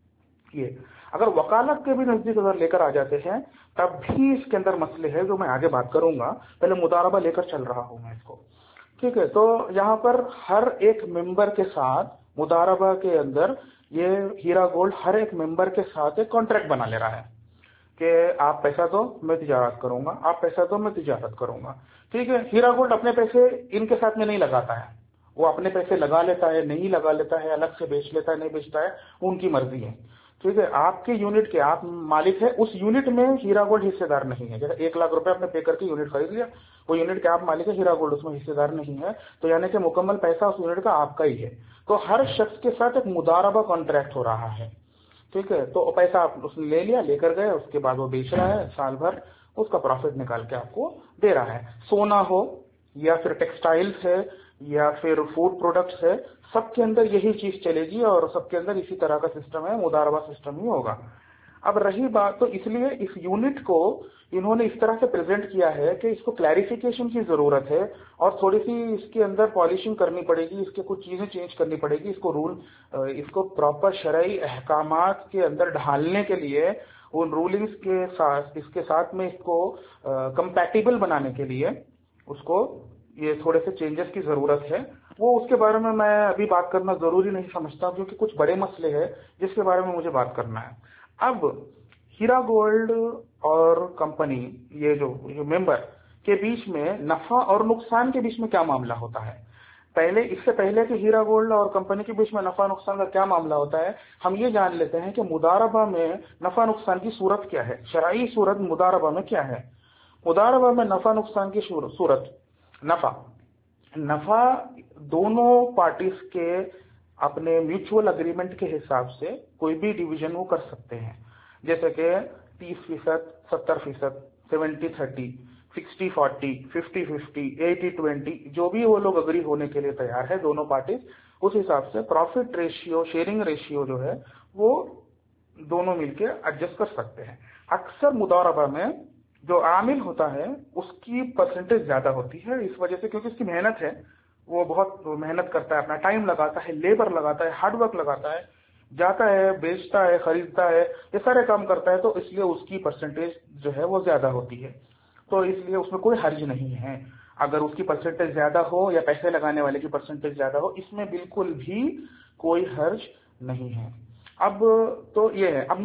یہ اگر وکالت کے بھی نزدیک اگر لے کر آ جاتے ہیں تب بھی اس کے اندر مسئلے ہیں جو میں آگے بات کروں گا. پہلے مضاربہ لے کر چل رہا ہوں میں اس کو. ٹھیک ہے, تو یہاں پر ہر ایک ممبر کے ساتھ مضاربہ کے اندر یہ ہیرا گولڈ ہر ایک ممبر کے ساتھ ایک کانٹریکٹ بنا لے رہا ہے کہ آپ پیسہ دو میں تجارت کروں گا, آپ پیسہ دو میں تجارت کروں گا. ٹھیک ہے, ہیرا گولڈ اپنے پیسے ان کے ساتھ میں نہیں لگاتا ہے, وہ اپنے پیسے لگا لیتا ہے, نہیں لگا لیتا ہے, الگ سے بیچ لیتا ہے, نہیں بیچتا ہے, ان کی مرضی ہے. ٹھیک ہے, آپ کے یونٹ کے آپ مالک ہے, اس یونٹ میں ہیرا گولڈ حصے دار نہیں ہے. جیسے 1 لاکھ روپے آپ نے پے کر کے یونٹ خرید لیا, وہ یونٹ کے آپ مالک ہے, ہیرا گولڈ اس میں حصے دار نہیں ہے, تو یعنی کہ مکمل پیسہ اس یونٹ کا آپ کا ہی ہے. تو ہر شخص کے ساتھ ایک مضاربہ کانٹریکٹ ہو رہا ہے. ٹھیک ہے, تو پیسہ آپ اس نے لے لیا, لے کر گئے, اس کے بعد وہ بیچ رہا ہے, سال بھر اس کا پروفٹ نکال کے آپ کو دے رہا ہے. سونا ہو یا پھر ٹیکسٹائلز ہے یا پھر فوڈ پروڈکٹس ہے, سب کے اندر یہی چیز چلے گی اور سب کے اندر اسی طرح کا سسٹم ہے, مضاربہ سسٹم ہی ہوگا. اب رہی بات, تو اس لیے اس یونٹ کو انہوں نے اس طرح سے پریزنٹ کیا ہے کہ اس کو کلیریفیکیشن کی ضرورت ہے اور تھوڑی سی اس کے اندر پالشنگ کرنی پڑے گی, اس کے کچھ چیزیں چینج کرنی پڑے گی, اس کو پراپر شرعی احکامات کے اندر ڈھالنے کے لیے, ان رولنگز کے ساتھ اس کے ساتھ میں اس کو کمپیٹیبل بنانے کے لیے اس کو یہ تھوڑے سے چینجز کی ضرورت ہے. وہ اس کے بارے میں ابھی بات کرنا ضروری نہیں سمجھتا کیونکہ کچھ بڑے مسئلے ہیں جس کے بارے میں مجھے بات کرنا ہے. اب ہیرا گولڈ اور کمپنی یہ جو ممبر کے بیچ میں نفع اور نقصان کے بیچ میں کیا معاملہ ہوتا ہے, اس سے پہلے کہ ہیرا گولڈ اور کمپنی کے بیچ میں نفع نقصان کا کیا معاملہ ہوتا ہے, ہم یہ جان لیتے ہیں کہ مضاربہ میں نفع نقصان کی صورت کیا ہے, شرعی صورت مضاربہ میں کیا ہے. مضاربہ میں نفع نقصان کی صورت, نفع دونوں پارٹیز کے اپنے میوچول اگریمنٹ کے حساب سے کوئی بھی ڈویژن وہ کر سکتے ہیں, جیسے کہ 30%, 70%, 70-30, 60-40, 50-50, 80-20, جو بھی وہ لوگ اگری ہونے کے لیے تیار ہے دونوں پارٹیز, اس حساب سے پروفٹ ریشیو, شیئرنگ ریشیو جو ہے وہ دونوں مل کے ایڈجسٹ کر سکتے ہیں. اکثر مضاربہ میں جو عامل ہوتا ہے اس کی پرسنٹیج زیادہ ہوتی ہے, اس وجہ سے کیونکہ اس کی محنت ہے, وہ بہت محنت کرتا ہے, اپنا ٹائم لگاتا ہے, لیبر لگاتا ہے, ہارڈ ورک لگاتا ہے, جاتا ہے, بیچتا ہے, خریدتا ہے, یہ سارے کام کرتا ہے, تو اس لیے اس کی پرسنٹیج جو ہے وہ زیادہ ہوتی ہے. تو اس لیے اس میں کوئی حرج نہیں ہے اگر اس کی پرسنٹیج زیادہ ہو یا پیسے لگانے والے کی پرسنٹیج زیادہ ہو, اس میں بالکل بھی کوئی حرج نہیں ہے. اب تو یہ ہے. اب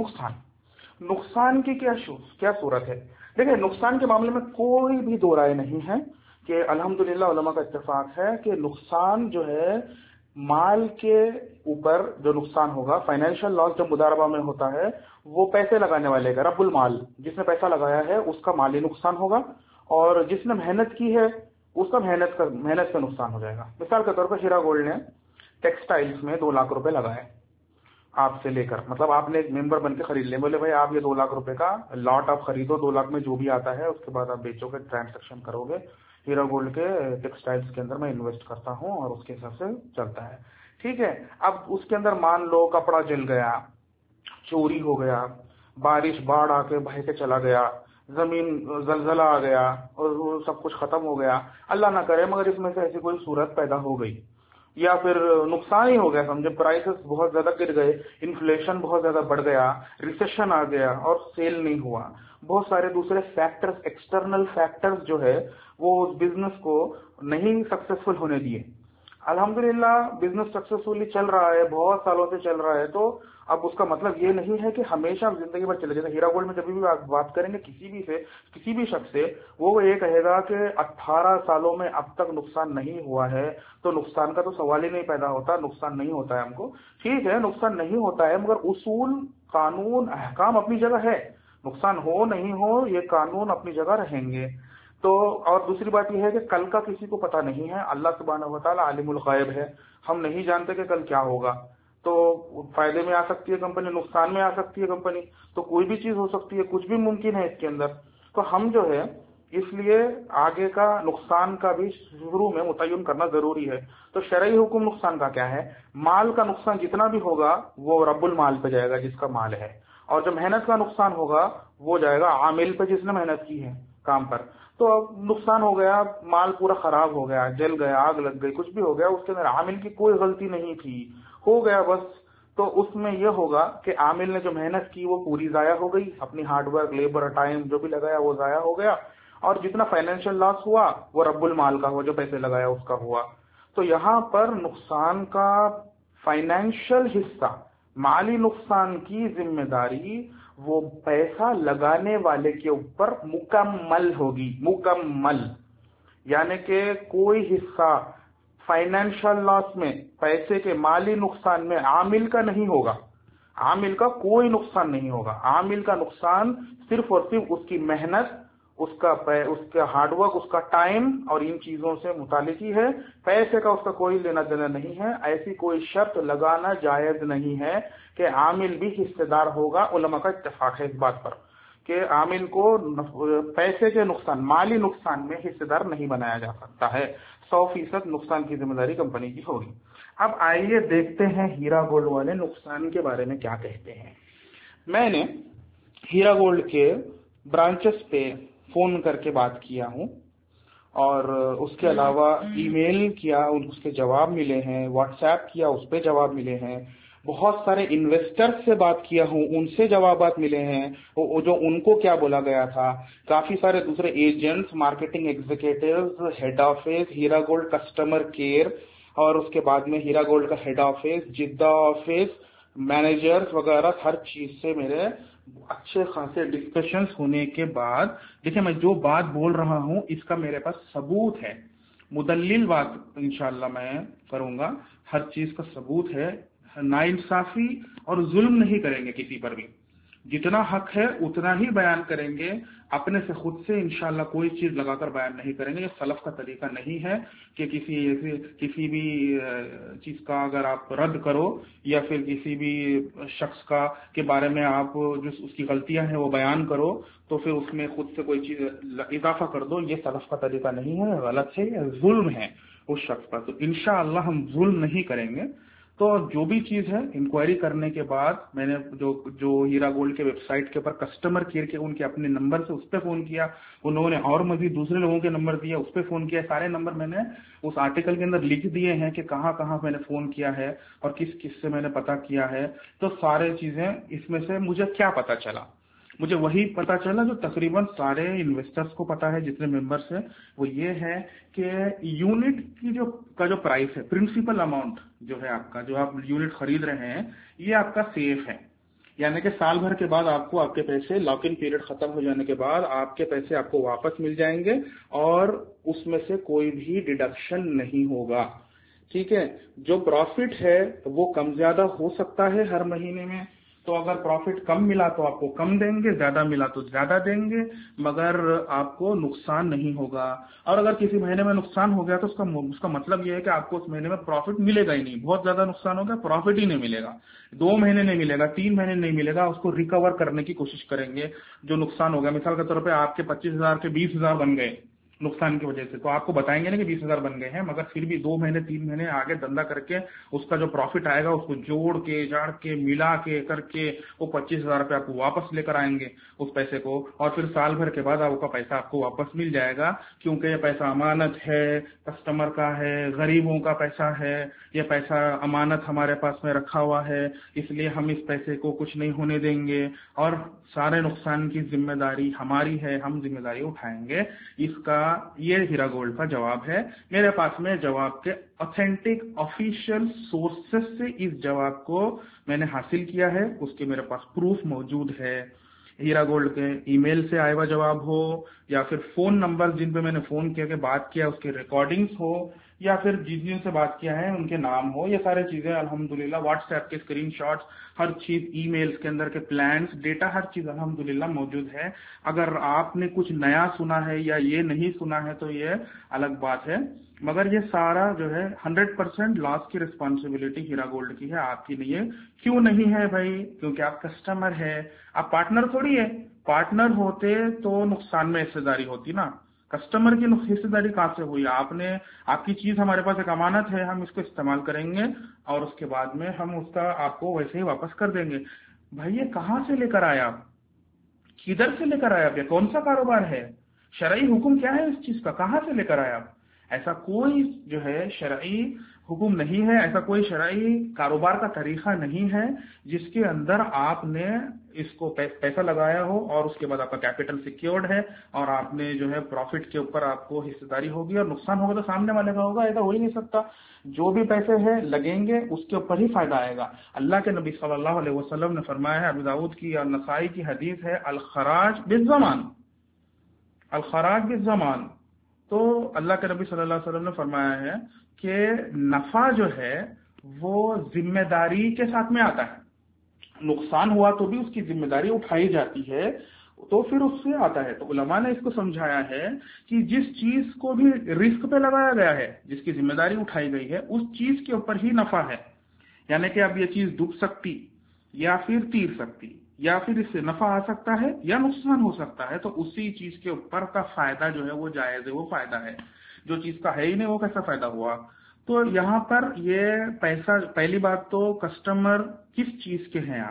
نقصان کی کیا صورت ہے. دیکھیں, نقصان کے معاملے میں کوئی بھی دو رائے نہیں ہے کہ الحمدللہ علماء کا اتفاق ہے کہ نقصان جو ہے مال کے اوپر جو نقصان ہوگا, فائنینشیل لاس جو مضاربہ میں ہوتا ہے وہ پیسے لگانے والے کا, رب المال جس نے پیسہ لگایا ہے اس کا مالی نقصان ہوگا, اور جس نے محنت کی ہے اس کا محنت کا نقصان ہو جائے گا. مثال کے طور پر ہیرا گولڈ نے ٹیکسٹائلز میں 2 لاکھ روپے لگائے آپ سے لے کر, مطلب آپ نے ایک ممبر بن کے خرید لیں, بولے بھائی آپ یہ 2 لاکھ روپے کا لاٹ آپ خریدو, 2 لاکھ میں جو بھی آتا ہے اس کے بعد آپ بیچو گے, ٹرانزیکشن کرو گے, ہیرا گولڈ کے ٹیکسٹائلز کے اندر میں انویسٹ کرتا ہوں اور اس کے حساب سے چلتا ہے. ٹھیک ہے, اب اس کے اندر مان لو کپڑا جل گیا, چوری ہو گیا, بارش باڑھ آ کے بہہ کے چلا گیا, زمین زلزلہ آ گیا اور وہ سب کچھ ختم ہو گیا, اللہ نہ کرے مگر اس میں سے ایسی کوئی صورت پیدا ہو گئی, یا پھر نقصان ہی ہو گیا, سمجھے پرائسز بہت زیادہ گر گئے, انفلیشن بہت زیادہ بڑھ گیا, ریسیشن آ گیا اور سیل نہیں ہوا, بہت سارے دوسرے فیکٹرز, ایکسٹرنل فیکٹرز جو ہے وہ اس بزنس کو نہیں سکسیسفل ہونے دیے. الحمدللہ بزنس سکسیسفلی چل رہا ہے, بہت سالوں سے چل رہا ہے, تو اب اس کا مطلب یہ نہیں ہے کہ ہمیشہ زندگی بھر چلے. جیسے ہیرا گولڈ میں جب بھی بات کریں گے کسی بھی شخص سے, وہ یہ کہے گا کہ 18 سالوں میں اب تک نقصان نہیں ہوا ہے, تو نقصان کا تو سوال ہی نہیں پیدا ہوتا, نقصان نہیں ہوتا ہے ہم کو. ٹھیک ہے, نقصان نہیں ہوتا ہے مگر اصول, قانون, احکام اپنی جگہ ہے, نقصان ہو نہیں ہو یہ قانون اپنی جگہ رہیں گے. تو اور دوسری بات یہ ہے کہ کل کا کسی کو پتہ نہیں ہے, اللہ سبحانہ و تعالی عالم الغیب ہے, ہم نہیں جانتے کہ کل کیا ہوگا. تو फायदे में आ सकती है कंपनी, नुकसान में आ सकती है कंपनी, तो कोई भी चीज हो सकती है, कुछ भी मुमकिन है इसके अंदर। तो हम जो है इसलिए आगे का नुकसान का भी शुरू में मुतय्यन करना जरूरी है। तो शरई हुक्म नुकसान का क्या है, माल का नुकसान जितना भी होगा वो रब्बुल माल पे जाएगा जिसका माल है, और जो मेहनत का नुकसान होगा वो जाएगा आमिल पे जिसने मेहनत की है काम पर। तो अब नुकसान हो गया, माल पूरा खराब हो गया, जल गया, आग लग गई, कुछ भी हो गया, उसके अंदर आमिल की कोई गलती नहीं थी, हो गया बस। तो उसमें यह होगा कि आमिल ने जो मेहनत की वो पूरी जाया हो गई, अपनी हार्डवर्क, लेबर, टाइम जो भी लगाया वो जाया हो गया, और जितना फाइनेंशियल लॉस हुआ वो रब्बुल माल का हुआ, जो पैसे लगाया उसका हुआ। तो यहाँ पर नुकसान का फाइनेंशियल हिस्सा, माली नुकसान की जिम्मेदारी वो पैसा लगाने वाले के ऊपर मुकम्मल होगी, मुकम्मल। यानी कि कोई हिस्सा फाइनेंशियल लॉस में, पैसे के माली नुकसान में आमिल का नहीं होगा, आमिल का कोई नुकसान नहीं होगा। आमिल का नुकसान सिर्फ और सिर्फ उसकी मेहनत, उसका हार्डवर्क, उसका टाइम और इन चीजों से मुतालिक ही है। पैसे का उसका कोई लेना देना नहीं है। ऐसी कोई शर्त लगाना जायज नहीं है कि आमिल भी हिस्सेदार होगा। उलमा का इत्तेफाक है इस बात पर कि आमिल को पैसे के नुकसान, माली नुकसान में हिस्सेदार नहीं बनाया जा सकता है। 100% नुकसान की जिम्मेदारी कंपनी की होगी। अब आइए देखते हैं हीरा गोल्ड वाले नुकसान के बारे में क्या कहते हैं। मैंने हीरा गोल्ड के ब्रांचेस पे फोन करके बात किया हूं, और उसके अलावा ईमेल किया, उसके जवाब मिले हैं, व्हाट्सएप किया, उस पे जवाब मिले हैं, बहुत सारे इन्वेस्टर्स से बात किया हूं, उनसे जवाबात मिले हैं, जो उनको क्या बोला गया था। काफी सारे दूसरे agents, marketing executives, head office, Heera gold customer care, और उसके बाद में हीरा गोल्ड का head office, Jeddah office, managers वगैरह, हर चीज से मेरे अच्छे खासे डिस्कशंस होने के बाद, देखिए मैं जो बात बोल रहा हूं इसका मेरे पास सबूत है, मुदल्लिल बात इंशाल्लाह मैं करूंगा, हर चीज का सबूत है। नाइंसाफी और जुल्म नहीं करेंगे किसी पर भी, जितना हक है उतना ही बयान करेंगे, अपने से खुद से इंशाल्लाह कोई चीज लगाकर बयान नहीं करेंगे। ये सलफ का तरीका नहीं है कि किसी भी चीज का अगर आप रद्द करो या फिर किसी भी शख्स का के बारे में आप जो उसकी गलतियां हैं वो बयान करो तो फिर उसमें खुद से कोई चीज इजाफा कर दो। ये सलफ का तरीका नहीं है, गलत है, ये जुल्म है उस शख्स पर। तो इंशाअल्लाह हम जुल्म नहीं करेंगे। तो जो भी चीज है इंक्वायरी करने के बाद मैंने जो हीरा गोल्ड के वेबसाइट के ऊपर कस्टमर केयर के उनके अपने नंबर से उस पर फोन किया, उन्होंने और मजीद दूसरे लोगों के नंबर दिया, उस पर फोन किया। सारे नंबर मैंने उस आर्टिकल के अंदर लिख दिए हैं कि कहाँ कहाँ मैंने फोन किया है और किस किस से मैंने पता किया है। तो सारे चीजें इसमें से मुझे क्या पता चला, मुझे वही पता चला जो तकरीबन सारे इन्वेस्टर्स को पता है, जितने मेंबर्स हैं, वो ये है कि यूनिट की जो प्राइस है, प्रिंसिपल अमाउंट जो है आपका, जो आप यूनिट खरीद रहे हैं, ये आपका सेफ है। यानी कि साल भर के बाद आपको आपके पैसे, लॉक इन पीरियड खत्म हो जाने के बाद आपके पैसे आपको वापस मिल जाएंगे और उसमें से कोई भी डिडक्शन नहीं होगा। ठीक है, जो प्रॉफिट है वो कम ज्यादा हो सकता है हर महीने में, तो अगर प्रॉफिट कम मिला तो आपको कम देंगे, ज्यादा मिला तो ज्यादा देंगे, मगर आपको नुकसान नहीं होगा। और अगर किसी महीने में नुकसान हो गया तो उसका मतलब यह है कि आपको उस महीने में प्रॉफिट मिलेगा ही नहीं। बहुत ज्यादा नुकसान हो गया, प्रॉफिट ही नहीं मिलेगा, 2 महीने नहीं मिलेगा, 3 महीने नहीं मिलेगा, उसको रिकवर करने की कोशिश करेंगे जो नुकसान हो गया। मिसाल के तौर पर आपके 25,000 के 20,000 बन गए नुकसान की वजह से, तो आपको बताएंगे ना कि 20,000 बन गए हैं, मगर फिर भी 2 महीने 3 महीने आगे धंधा करके उसका जो प्रॉफिट आएगा उसको जोड़ के जाड़ के मिला के करके वो 25,000 रुपये आपको वापस लेकर आएंगे उस पैसे को, और फिर साल भर के बाद आपका पैसा आपको वापस मिल जाएगा। क्योंकि ये पैसा अमानत है, कस्टमर का है, गरीबों का पैसा है, ये पैसा अमानत हमारे पास में रखा हुआ है, इसलिए हम इस पैसे को कुछ नहीं होने देंगे और सारे नुकसान की जिम्मेदारी हमारी है, हम जिम्मेदारी उठाएंगे। इसका ये हीरा गोल्ड का जवाब है। मेरे पास में जवाब के ऑथेंटिक ऑफिशियल सोर्सेस से इस जवाब को मैंने हासिल किया है, उसके मेरे पास प्रूफ मौजूद है। हीरा गोल्ड के ईमेल से आया हुआ जवाब हो या फिर फोन नंबर जिन पे मैंने फोन करके बात किया उसके रिकॉर्डिंग्स हो या फिर जिन से बात किया है उनके नाम हो, ये सारी चीजें अल्हम्दुलिल्लाह, व्हाट्सएप के स्क्रीनशॉट्स, हर चीज, ईमेल्स के अंदर के प्लान्स, डेटा, हर चीज अल्हम्दुलिल्लाह मौजूद है। अगर आपने कुछ नया सुना है या ये नहीं सुना है तो ये अलग बात है, मगर ये सारा जो है 100% लॉस की रिस्पॉन्सिबिलिटी हीरा गोल्ड की है, आपकी नहीं है। क्यों नहीं है भाई? क्योंकि आप कस्टमर है, आप पार्टनर थोड़ी है। पार्टनर होते तो नुकसान में हिस्सेदारी होती ना, कस्टमर की हिस्सेदारी कहाँ से हुई? आपकी चीज हमारे पास एक अमानत है, हम इसको इस्तेमाल करेंगे और उसके बाद में हम उसका आपको वैसे ही वापस कर देंगे। भाई ये कहाँ से लेकर आया आप? किधर से लेकर आया आप? ये कौन सा कारोबार है? शरई हुक्म क्या है इस चीज का? कहाँ से लेकर आया आप? ऐसा कोई जो है शरई हुक्म नहीं है, ऐसा कोई शरई कारोबार का तरीका नहीं है जिसके अंदर आपने इसको पैसा लगाया हो और उसके बाद आपका कैपिटल सिक्योर्ड है और आपने जो है प्रॉफिट के ऊपर आपको हिस्सेदारी होगी और नुकसान होगा तो सामने वाले का होगा। ऐसा हो ही नहीं सकता। जो भी पैसे हैं लगेंगे उसके ऊपर ही फायदा आएगा। अल्लाह के नबी सल्लल्लाहु अलैहि वसल्लम ने फरमाया है, अबू दाऊद की और नसाई की हदीस है, अल खराज बिज़्ज़मान, अल खराज बिज़्ज़मान। तो अल्लाह के नबी सल्लल्लाहु अलैहि वसल्लम ने फरमाया है कि नफा जो है वो जिम्मेदारी के साथ में आता है। नुकसान हुआ तो भी उसकी जिम्मेदारी उठाई जाती है, तो फिर उससे आता है। तो उलमा ने इसको समझाया है कि जिस चीज को भी रिस्क पे लगाया गया है, जिसकी जिम्मेदारी उठाई गई है, उस चीज के ऊपर ही नफा है। यानी कि अब ये चीज डूब सकती या फिर तीर सकती, या फिर इससे नफा आ सकता है या नुकसान हो सकता है, तो उसी चीज के ऊपर का फायदा जो है वो जायज है, वो फायदा है। जो चीज का है ही नहीं वो कैसा फायदा हुआ? तो यहाँ पर ये पैसा, पहली बात तो कस्टमर किस चीज के हैं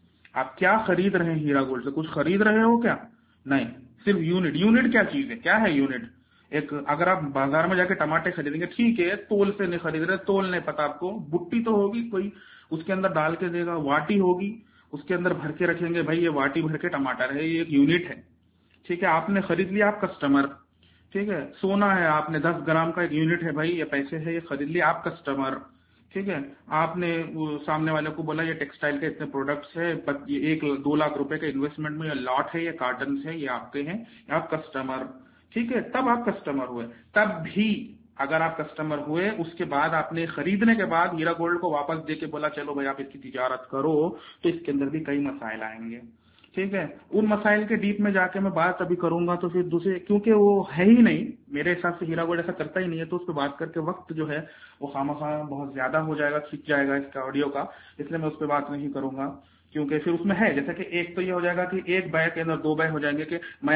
आप क्या खरीद रहे हैं? हीरा गोल्ड से कुछ खरीद रहे हो क्या? नहीं, सिर्फ यूनिट। यूनिट क्या चीज है? क्या है यूनिट? एक, अगर आप बाजार में जाके टमाटे खरीदेंगे, ठीक है, तोल से नहीं खरीद रहे, तोल नहीं पता आपको, बुट्टी तो होगी कोई, उसके अंदर डाल के देगा, वाटी होगी, उसके अंदर भर के रखेंगे, भाई ये वाटी भर के टमाटर है, ये एक यूनिट है। ठीक है, आपने खरीद लिया, आप कस्टमर। ठीक है, सोना है, आपने 10 ग्राम का एक यूनिट है, भाई ये पैसे है, ये खरीद लिया, आप कस्टमर। ठीक है, आपने सामने वाले को बोला ये टेक्सटाइल के इतने प्रोडक्ट्स है, ये 1-2 लाख रुपए के इन्वेस्टमेंट में ये लॉट है, ये कार्टन है, ये आपके हैं, आप कस्टमर। ठीक है, तब आप कस्टमर हुए। तब भी अगर आप कस्टमर हुए, उसके बाद आपने खरीदने के बाद हीरा गोल्ड को वापस देके बोला चलो भाई आप इसकी तिजारत करो, तो इसके अंदर भी कई मसाइल आएंगे। ठीक है, उन मसाइल के डीप में जाके मैं बात अभी करूंगा तो फिर दूसरे, क्योंकि वो है ही नहीं, मेरे हिसाब से हीरा गोल्ड ऐसा करता ही नहीं है, तो उस पर बात करके वक्त जो है वो खामखा बहुत ज्यादा हो जाएगा, खिंच जाएगा इसका ऑडियो का, इसलिए मैं उस पर बात नहीं करूंगा। क्योंकि फिर उसमें है, जैसे कि एक तो ये हो जाएगा कि एक बैग के अंदर 2 बैग हो जाएंगे कि मैं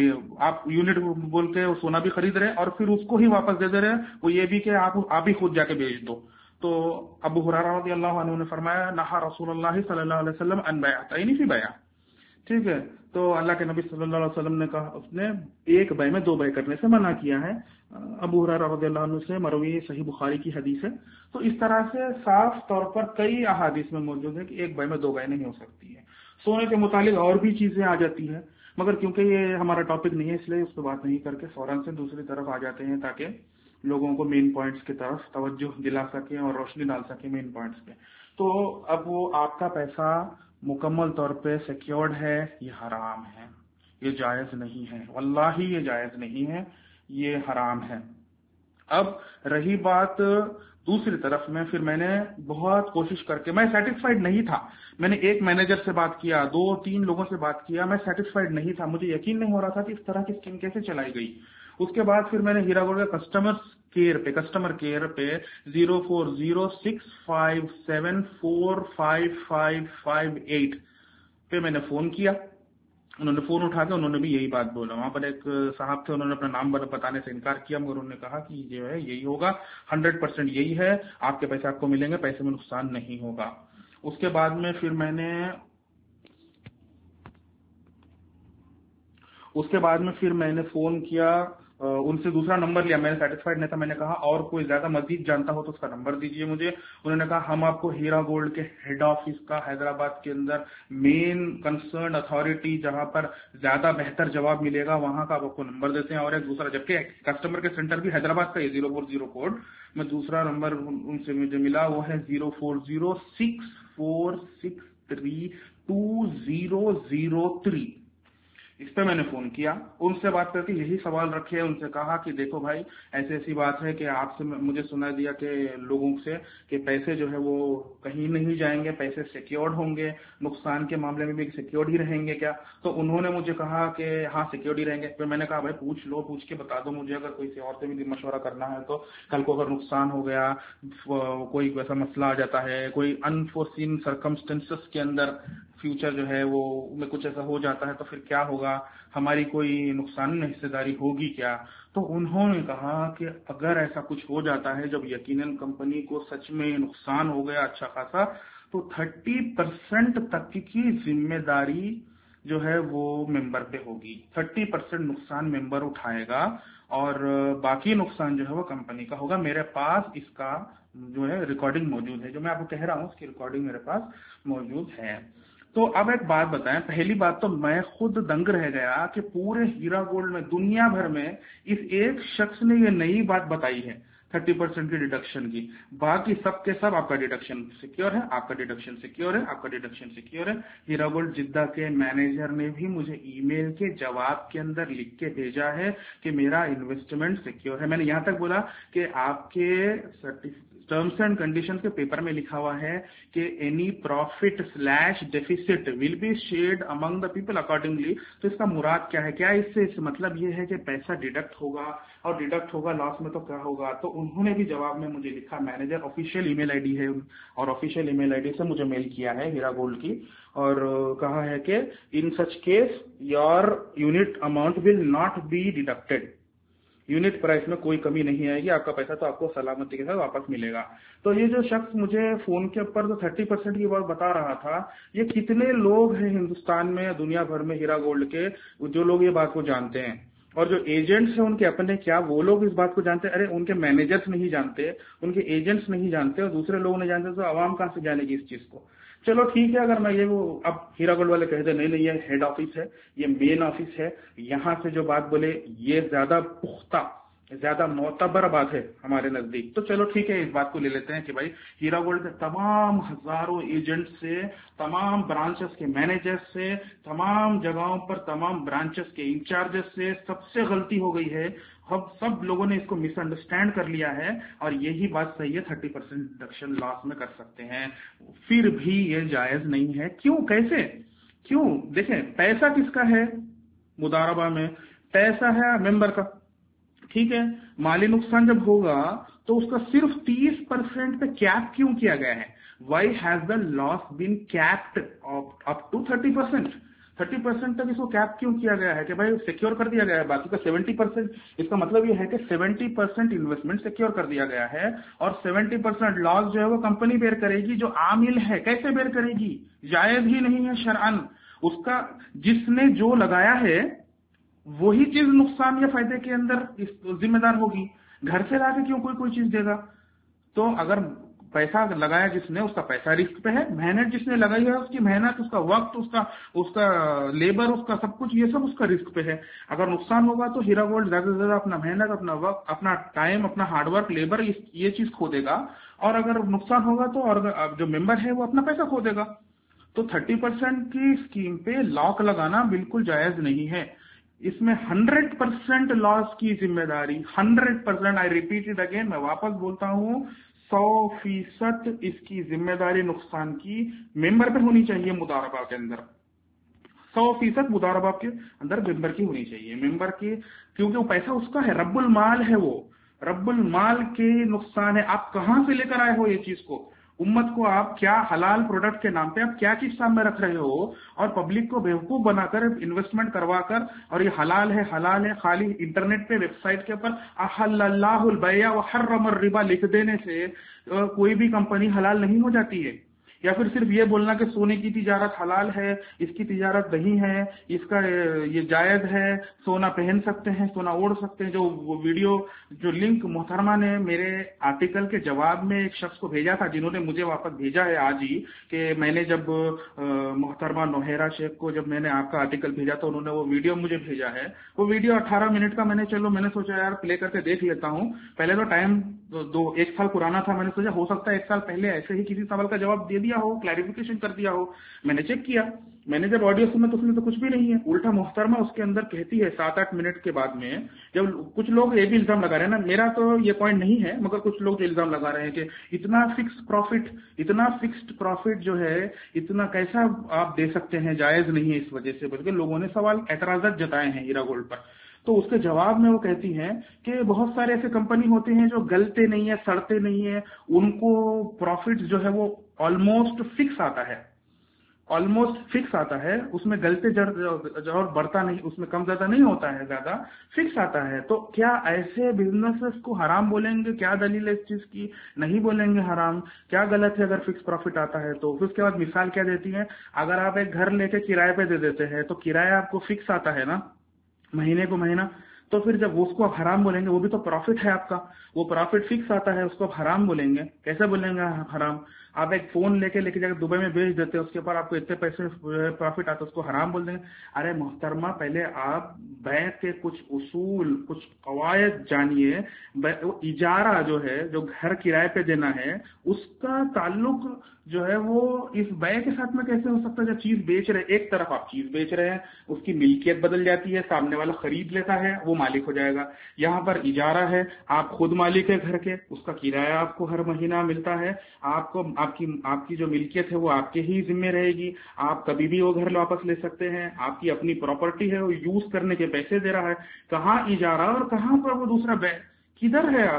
आप यूनिट बोल के सोना भी खरीद रहे हैं और फिर उसको ही वापस दे दे रहे हैं, वो ये भी कि आप ही खुद जाके बेच दो। तो अबू हुरैरा रज़ियल्लाहु अन्हु ने फरमाया, नहा रसूलुल्लाह सल्लल्लाहु अलैहि वसल्लम अन बैअतैन फी बैअ। ठीक है, तो अल्लाह के नबी सल्लल्लाहु अलैहि वसल्लम ने कहा, उसने एक बै में 2 बै करने से मना किया है। अबू हुरैरा रज़ियल्लाहु अन्हु से मरवी सही बुखारी की हदीस है। तो इस तरह से साफ तौर पर कई अहादीस में मौजूद है कि एक बै में 2 बै नहीं हो सकती है। सोने के मुतालिक और भी चीजें आ जाती है, मगर क्योंकि ये हमारा टॉपिक नहीं है इसलिए उस पर बात नहीं करके फौरन से दूसरी तरफ आ जाते हैं, ताकि लोगों को मेन पॉइंट्स की तरफ तवज्जो दिला सके और रोशनी डाल सके मेन पॉइंट्स पे। तो अब वो आपका पैसा मुकम्मल तौर पे सिक्योर्ड है, ये हराम है, ये जायज नहीं है, वल्लाही ये जायज नहीं है, ये हराम है। अब रही बात दूसरी तरफ में, फिर मैंने बहुत कोशिश करके, मैं सेटिस्फाइड नहीं था, मैंने एक मैनेजर से बात किया, 2-3 लोगों से बात किया, मैं सेटिस्फाइड नहीं था, मुझे यकीन नहीं हो रहा था कि इस तरह की स्कीम कैसे चलाई गई। उसके बाद फिर मैंने हीरा गोल्ड के कस्टमर केयर पे 040657455558 पे मैंने फोन किया। उन्होंने फोन उठा के उन्होंने भी यही बात बोला। वहां पर एक साहब थे, उन्होंने अपना नाम बताने से इनकार किया, मगर उन्होंने कहा कि जो है यही होगा, 100% यही है, आपके पैसे आपको मिलेंगे, पैसे में नुकसान नहीं होगा। उसके बाद में फिर मैंने फोन किया, उनसे दूसरा नंबर लिया, मैंने सेटिस्फाइड नहीं था, मैंने कहा और कोई ज्यादा मजीद जानता हो तो उसका नंबर दीजिए मुझे। उन्होंने कहा हम आपको हीरा गोल्ड के हेड ऑफिस का हैदराबाद के अंदर मेन कंसर्न अथॉरिटी जहां पर ज्यादा बेहतर जवाब मिलेगा वहां का आपको नंबर देते हैं। और एक दूसरा, जबकि कस्टमर के सेंटर भी हैदराबाद का, ये 040 कोड में दूसरा नंबर उनसे मुझे मिला, वो है 040646322003। इस पे मैंने फोन किया, उनसे बात करके यही सवाल रखे, उनसे कहा कि देखो भाई ऐसी ऐसी बात है कि आपसे मुझे सुना दिया कि लोगों से कि पैसे जो है वो कहीं नहीं जाएंगे, पैसे सिक्योर्ड होंगे, नुकसान के मामले में भी सिक्योर्ड ही रहेंगे क्या? तो उन्होंने मुझे कहा कि हाँ सिक्योर्ड ही रहेंगे। फिर मैंने कहा भाई पूछ लो, पूछ के बता दो मुझे, अगर कोई और से भी मशवरा करना है तो कल को अगर नुकसान हो गया, कोई वैसा मसला आ जाता है, कोई अनफोर्सीन सर्कमस्टेंसेस के अंदर फ्यूचर जो है वो में कुछ ऐसा हो जाता है तो फिर क्या होगा, हमारी कोई नुकसान में हिस्सेदारी होगी क्या? तो उन्होंने कहा कि अगर ऐसा कुछ हो जाता है, जब यकीनन कंपनी को सच में नुकसान हो गया अच्छा खासा, तो 30% तक की जिम्मेदारी जो है वो मेंबर पे होगी। 30% नुकसान मेंबर उठाएगा और बाकी नुकसान जो है वो कंपनी का होगा। मेरे पास इसका जो है रिकॉर्डिंग मौजूद है, जो मैं आपको कह रहा हूँ उसकी रिकॉर्डिंग मेरे पास मौजूद है। तो अब एक बात बताएं, पहली बात तो मैं खुद दंग रह गया कि पूरे हीरा गोल्ड में दुनिया भर में इस एक शख्स ने ये नई बात बताई है 30% की डिडक्शन की। बाकी सब के सब आपका डिडक्शन सिक्योर है, आपका डिडक्शन सिक्योर है, आपका डिडक्शन सिक्योर है। हीरा गोल्ड जिद्दा के मैनेजर ने भी मुझे ईमेल के जवाब के अंदर लिख के भेजा है कि मेरा इन्वेस्टमेंट सिक्योर है। मैंने यहां तक बोला कि आपके टर्म्स एंड कंडीशंस के पेपर में लिखा हुआ है कि any profit slash deficit will be shared among the people accordingly. तो इसका मुराद क्या है? क्या इससे मतलब ये है कि पैसा डिडक्ट होगा, और डिडक्ट होगा लॉस में तो क्या होगा? तो उन्होंने भी जवाब में मुझे लिखा, मैनेजर ऑफिशियल ईमेल आईडी है और ऑफिशियल ईमेल आईडी से मुझे मेल किया है हीरा गोल्ड की, और कहा है कि in such case your unit amount will not be deducted, unit price में कोई कमी नहीं आएगी, आपका पैसा तो आपको सलामती के साथ वापस मिलेगा। तो ये जो शख्स मुझे फोन के ऊपर जो 30% की बात बता रहा था, ये कितने लोग हैं हिंदुस्तान में या दुनिया भर में हीरा गोल्ड के जो लोग ये बात को जानते हैं, और जो एजेंट्स हैं उनके अपने, क्या वो लोग इस बात को जानते हैं? अरे उनके मैनेजर्स नहीं जानते, उनके एजेंट्स नहीं जानते, और दूसरे लोग नहीं जानते, तो आवाम कहां से जानेगी इस चीज को? चलो ठीक है, अगर मैं ये वो अब हीरा गोल्ड वाले कहते नहीं नहीं ये हेड ऑफिस है, ये मेन ऑफिस है, यहां से जो बात बोले ये ज्यादा पुख्ता, ज्यादा मोतबर बात है हमारे नजदीक, तो चलो ठीक है, इस बात को ले लेते हैं कि भाई हीरा गोल्ड के तमाम हजारों एजेंट से, तमाम ब्रांचेस के मैनेजर्स से, तमाम जगहों पर तमाम ब्रांचेस के इंचार्जेस से सबसे गलती हो गई है। हम सब लोगों ने इसको मिसअंडरस्टैंड कर लिया है, और यही बात सही है, 30% डिडक्शन लॉस में कर सकते हैं, फिर भी ये जायज नहीं है। क्यों? कैसे? क्यों? देखें, पैसा किसका है मुदारबा में? पैसा है मेंबर का, ठीक है। माली नुकसान जब होगा तो उसका सिर्फ 30% पे कैप क्यों किया गया है? Why has the loss been capped up to 30%? 30% तक इसको कैप क्यों किया गया है? कि भाई सिक्योर कर दिया गया है, बाकी का 70%, इसका मतलब ये है कि 70% इन्वेस्टमेंट सिक्योर कर दिया गया है, और 70% लॉस जो है वो कंपनी बेयर करेगी, जो आमिल है। कैसे बेयर करेगी? जायज ही नहीं है शरअन। उसका जिसने जो लगाया है वही चीज नुकसान या फायदे के अंदर जिम्मेदार होगी। घर से लाके क्यों कोई चीज देगा? तो अगर पैसा लगाया जिसने, उसका पैसा रिस्क पे है, मेहनत जिसने लगाई है उसकी मेहनत, उसका वक्त, उसका लेबर, उसका सब कुछ, ये सब उसका रिस्क पे है। अगर नुकसान होगा तो हीरा गोल्ड ज्यादा से ज्यादा अपना मेहनत, अपना वक्त, अपना टाइम, अपना हार्डवर्क, लेबर, ये चीज खो देगा, और अगर नुकसान होगा तो और जो मेंबर है वो अपना पैसा खो देगा। तो 30% की स्कीम पे लॉक लगाना बिल्कुल जायज नहीं है। इसमें 100% लॉस की जिम्मेदारी, 100%, आई रिपीट इट अगेन, मैं वापस बोलता हूं, 100% इसकी जिम्मेदारी नुकसान की मेंबर पे होनी चाहिए मुदारबा के अंदर। 100% मुदारबा के अंदर मेंबर की होनी चाहिए, मेंबर की, क्योंकि वो पैसा उसका है, रब्बुल माल है, वो रब्बुल माल के नुकसान है। आप कहां से लेकर आए हो ये चीज को? उम्मत को आप क्या हलाल प्रोडक्ट के नाम पे आप क्या चीज सामने रख रहे हो, और पब्लिक को बेवकूफ बनाकर इन्वेस्टमेंट करवाकर, और ये हलाल है खाली इंटरनेट पे वेबसाइट के ऊपर अहल्लल्लाहुल बैअ व हर्रमर रिबा लिख देने से कोई भी कंपनी हलाल नहीं हो जाती है। या फिर सिर्फ ये बोलना कि सोने की तिजारत हलाल है, इसकी तिजारत नहीं है, इसका ये जायज है, सोना पहन सकते हैं, सोना ओढ़ सकते हैं। जो वो वीडियो, जो लिंक मोहतरमा ने मेरे आर्टिकल के जवाब में एक शख्स को भेजा था, जिन्होंने मुझे वापस भेजा है आज ही, कि मैंने जब मोहतरमा नोहेरा शेख को जब मैंने आपका आर्टिकल भेजा तो उन्होंने वो वीडियो मुझे भेजा है। वो वीडियो 18 मिनट का मैंने सोचा यार प्ले करके देख लेता हूँ। पहले तो टाइम एक साल पुराना था, मैंने सोचा हो सकता है एक साल पहले ऐसे ही किसी सवाल का जवाब दे दिया हो, क्लैरिफिकेशन कर दिया हो। मैंने चेक किया, मैंने जब ऑडियो सुना तो उसमें तो कुछ भी नहीं है। उल्टा मोहतरमा उसके अंदर कहती है 7-8 मिनट के बाद में, जब कुछ लोग ये भी इल्जाम लगा रहे हैं ना, मेरा तो ये पॉइंट नहीं है, मगर कुछ लोग जो इल्जाम लगा रहे हैं कि इतना फिक्स्ड प्रॉफिट जो है, इतना कैसा आप दे सकते हैं, जायज नहीं है इस वजह से, बल्कि लोगों ने सवाल एतराजत जताए हैं हीरा गोल्ड पर। तो उसके जवाब में वो कहती हैं कि बहुत सारे ऐसे कंपनी होते हैं जो गलते नहीं है, सड़ते नहीं है, उनको प्रॉफिट जो है वो ऑलमोस्ट फिक्स आता है, उसमें गलते और बढ़ता नहीं, उसमें कम ज्यादा नहीं होता है, ज्यादा फिक्स आता है। तो क्या ऐसे बिजनेसेस को हराम बोलेंगे? क्या दलील है इस चीज की? नहीं बोलेंगे हराम। क्या गलत है अगर फिक्स प्रॉफिट आता है तो? फिर उसके बाद मिसाल क्या देती है, अगर आप एक घर लेके किराए पे दे देते हैं तो किराया आपको फिक्स आता है ना, महीने को महीना, तो फिर जब उसको आप हराम बोलेंगे, वो भी तो प्रॉफिट है आपका, वो प्रॉफिट फिक्स आता है, उसको आप हराम बोलेंगे? कैसे बोलेंगे हराम? आप एक फोन लेके जाकर दुबई में बेच देते हैं, उसके ऊपर आपको इतने पैसे प्रॉफिट आता है, उसको हराम बोल देंगे? अरे मोहतरमा, पहले आप बैंक के कुछ उसूल, कुछ कवायद जानिए। इजारा जो है, जो घर किराए पे देना है, उसका ताल्लुक जो है वो इस बैय के साथ में कैसे हो सकता है? जब चीज बेच रहे, एक तरफ आप चीज बेच रहे हैं, उसकी मिल्कियत बदल जाती है, सामने वाला खरीद लेता है, वो मालिक हो जाएगा। यहाँ पर इजारा है, आप खुद मालिक है घर के, उसका किराया आपको हर महीना मिलता है, आपको आपकी जो मिल्कियत है वो आपके ही जिम्मे रहेगी, आप कभी भी वो घर वापस ले सकते हैं, आपकी अपनी प्रॉपर्टी है, वो यूज करने के पैसे दे रहा है। कहाँ इजारा और कहाँ पर वो दूसरा बैय? किधर है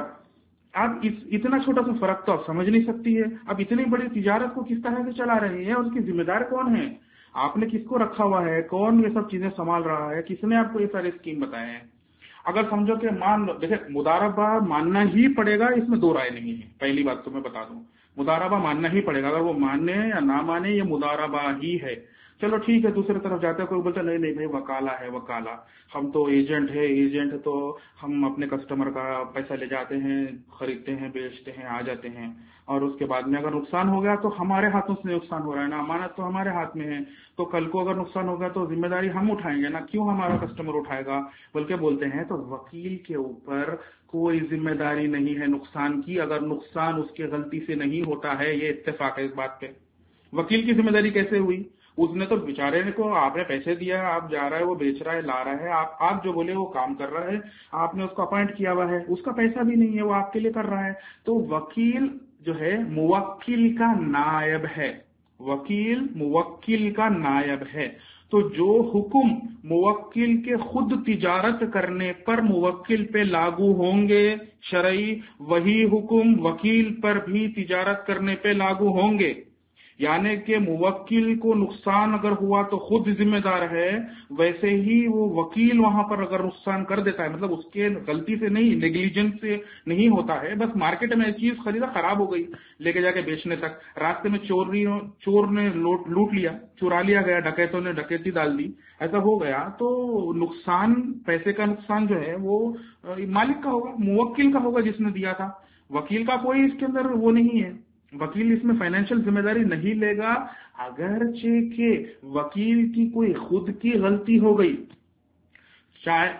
आप इतना छोटा सा फर्क तो आप समझ नहीं सकती है। अब इतनी बड़ी तिजारत को किस तरह से चला रही है और उसकी जिम्मेदार कौन है? आपने किसको रखा हुआ है? कौन ये सब चीजें संभाल रहा है? किसने आपको ये सारे स्कीम बताए हैं? अगर समझो कि मान लो, देखिए मुदारबा मानना ही पड़ेगा, इसमें दो राय नहीं है। पहली बात तो मैं बता दूं, मुदारबा मानना ही पड़ेगा, अगर वो माने या ना माने ये मुदारबा ही है। चलो ठीक है, दूसरी तरफ जाते हैं, कोई बोलता नहीं नहीं भाई वकाला है, वकाला, हम तो एजेंट है, एजेंट तो हम अपने कस्टमर का पैसा ले जाते हैं, खरीदते हैं, बेचते हैं, आ जाते हैं, और उसके बाद में अगर नुकसान हो गया तो हमारे हाथों से नुकसान हो रहा है ना, अमानत तो हमारे हाथ में है, तो कल को अगर नुकसान होगा तो जिम्मेदारी हम उठाएंगे ना, क्यों हमारा कस्टमर उठाएगा? बल्कि बोलते हैं तो वकील के ऊपर कोई जिम्मेदारी नहीं है नुकसान की, अगर नुकसान उसके गलती से नहीं होता है, ये इत्तेफाक है इस बात पे। वकील की जिम्मेदारी कैसे हुई? उसने तो बेचारे को, आपने पैसे दिया, आप जा रहा है, वो बेच रहा है, ला रहा है, आप जो बोले वो काम कर रहा है, आपने उसको अपॉइंट किया हुआ है, उसका पैसा भी नहीं है, वो आपके लिए कर रहा है। तो वकील जो है मुवक्किल का नायब है, वकील मुवक्किल का नायब है। तो जो हुक्म मुवक्किल के खुद तिजारत करने पर मुवक्किल पे लागू होंगे शरई, वही हुक्म वकील पर भी तिजारत करने पे लागू होंगे। यानी कि मुवक्किल को नुकसान अगर हुआ तो खुद जिम्मेदार है, वैसे ही वो वकील वहां पर अगर नुकसान कर देता है, मतलब उसके गलती से नहीं, नेग्लिजेंस से नहीं होता है, बस मार्केट में चीज खरीदा, खराब हो गई, लेके जाके बेचने तक, रास्ते में चोर ने लूट लिया, चुरा लिया गया, डकैतों ने डकैती डाल दी, ऐसा हो गया, तो नुकसान, पैसे का नुकसान जो है वो मालिक का होगा, मुवक्किल का होगा जिसने दिया था। वकील का कोई इसके अंदर वो नहीं है, वकील इसमें फाइनेंशियल जिम्मेदारी नहीं लेगा, अगरचे के वकील की कोई खुद की गलती हो गई, चाहे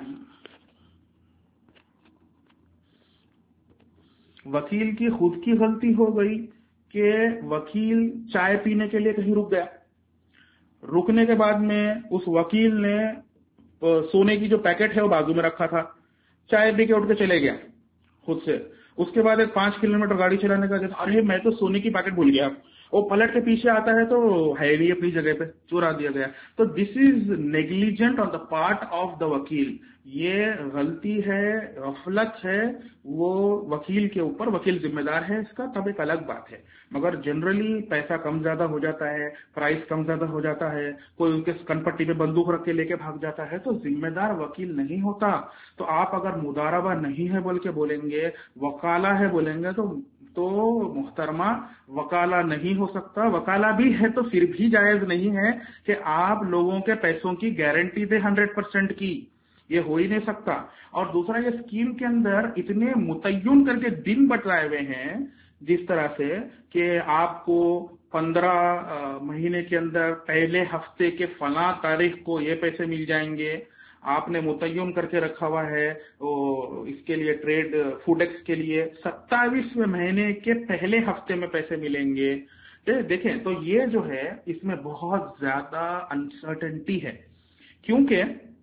वकील की खुद की गलती हो गई कि वकील चाय पीने के लिए कहीं रुक गया, रुकने के बाद में उस वकील ने सोने की जो पैकेट है वो बाजू में रखा था, चाय पी के उठ के चले गया खुद से। उसके बाद एक 5 किलोमीटर गाड़ी चलाने का, अरे मैं तो सोने की पैकेट भूल गया, वो पलट के पीछे आता है तो है नहीं अपनी जगह पे, चुरा दिया गया। तो this is negligent on the part of the वकील, ये गलती है, गफलत है वो वकील के ऊपर, वकील जिम्मेदार है इसका, तब एक अलग बात है। मगर जनरली पैसा कम ज्यादा हो जाता है, प्राइस कम ज्यादा हो जाता है, कोई उनके कनपट्टी पे बंदूक रख के लेके भाग जाता है, तो जिम्मेदार वकील नहीं होता। तो आप अगर मुदारबा नहीं है बोल के बोलेंगे, वकाला है बोलेंगे, तो मोहतरमा वकाला नहीं हो सकता। वकाला भी है तो फिर भी जायज नहीं है कि आप लोगों के पैसों की गारंटी दे 100% की, ये हो ही नहीं सकता। और दूसरा, ये स्कीम के अंदर इतने मुतय्यन करके दिन बतलाए हुए हैं, जिस तरह से कि आपको 15 महीने के अंदर पहले हफ्ते के फला तारीख को ये पैसे मिल जाएंगे, आपने मुतय्यन करके रखा हुआ है इसके लिए ट्रेड फूडेक्स के लिए 27वें महीने के पहले हफ्ते में पैसे मिलेंगे। देखें तो ये जो है इसमें बहुत ज्यादा अनसर्टेनिटी है, क्योंकि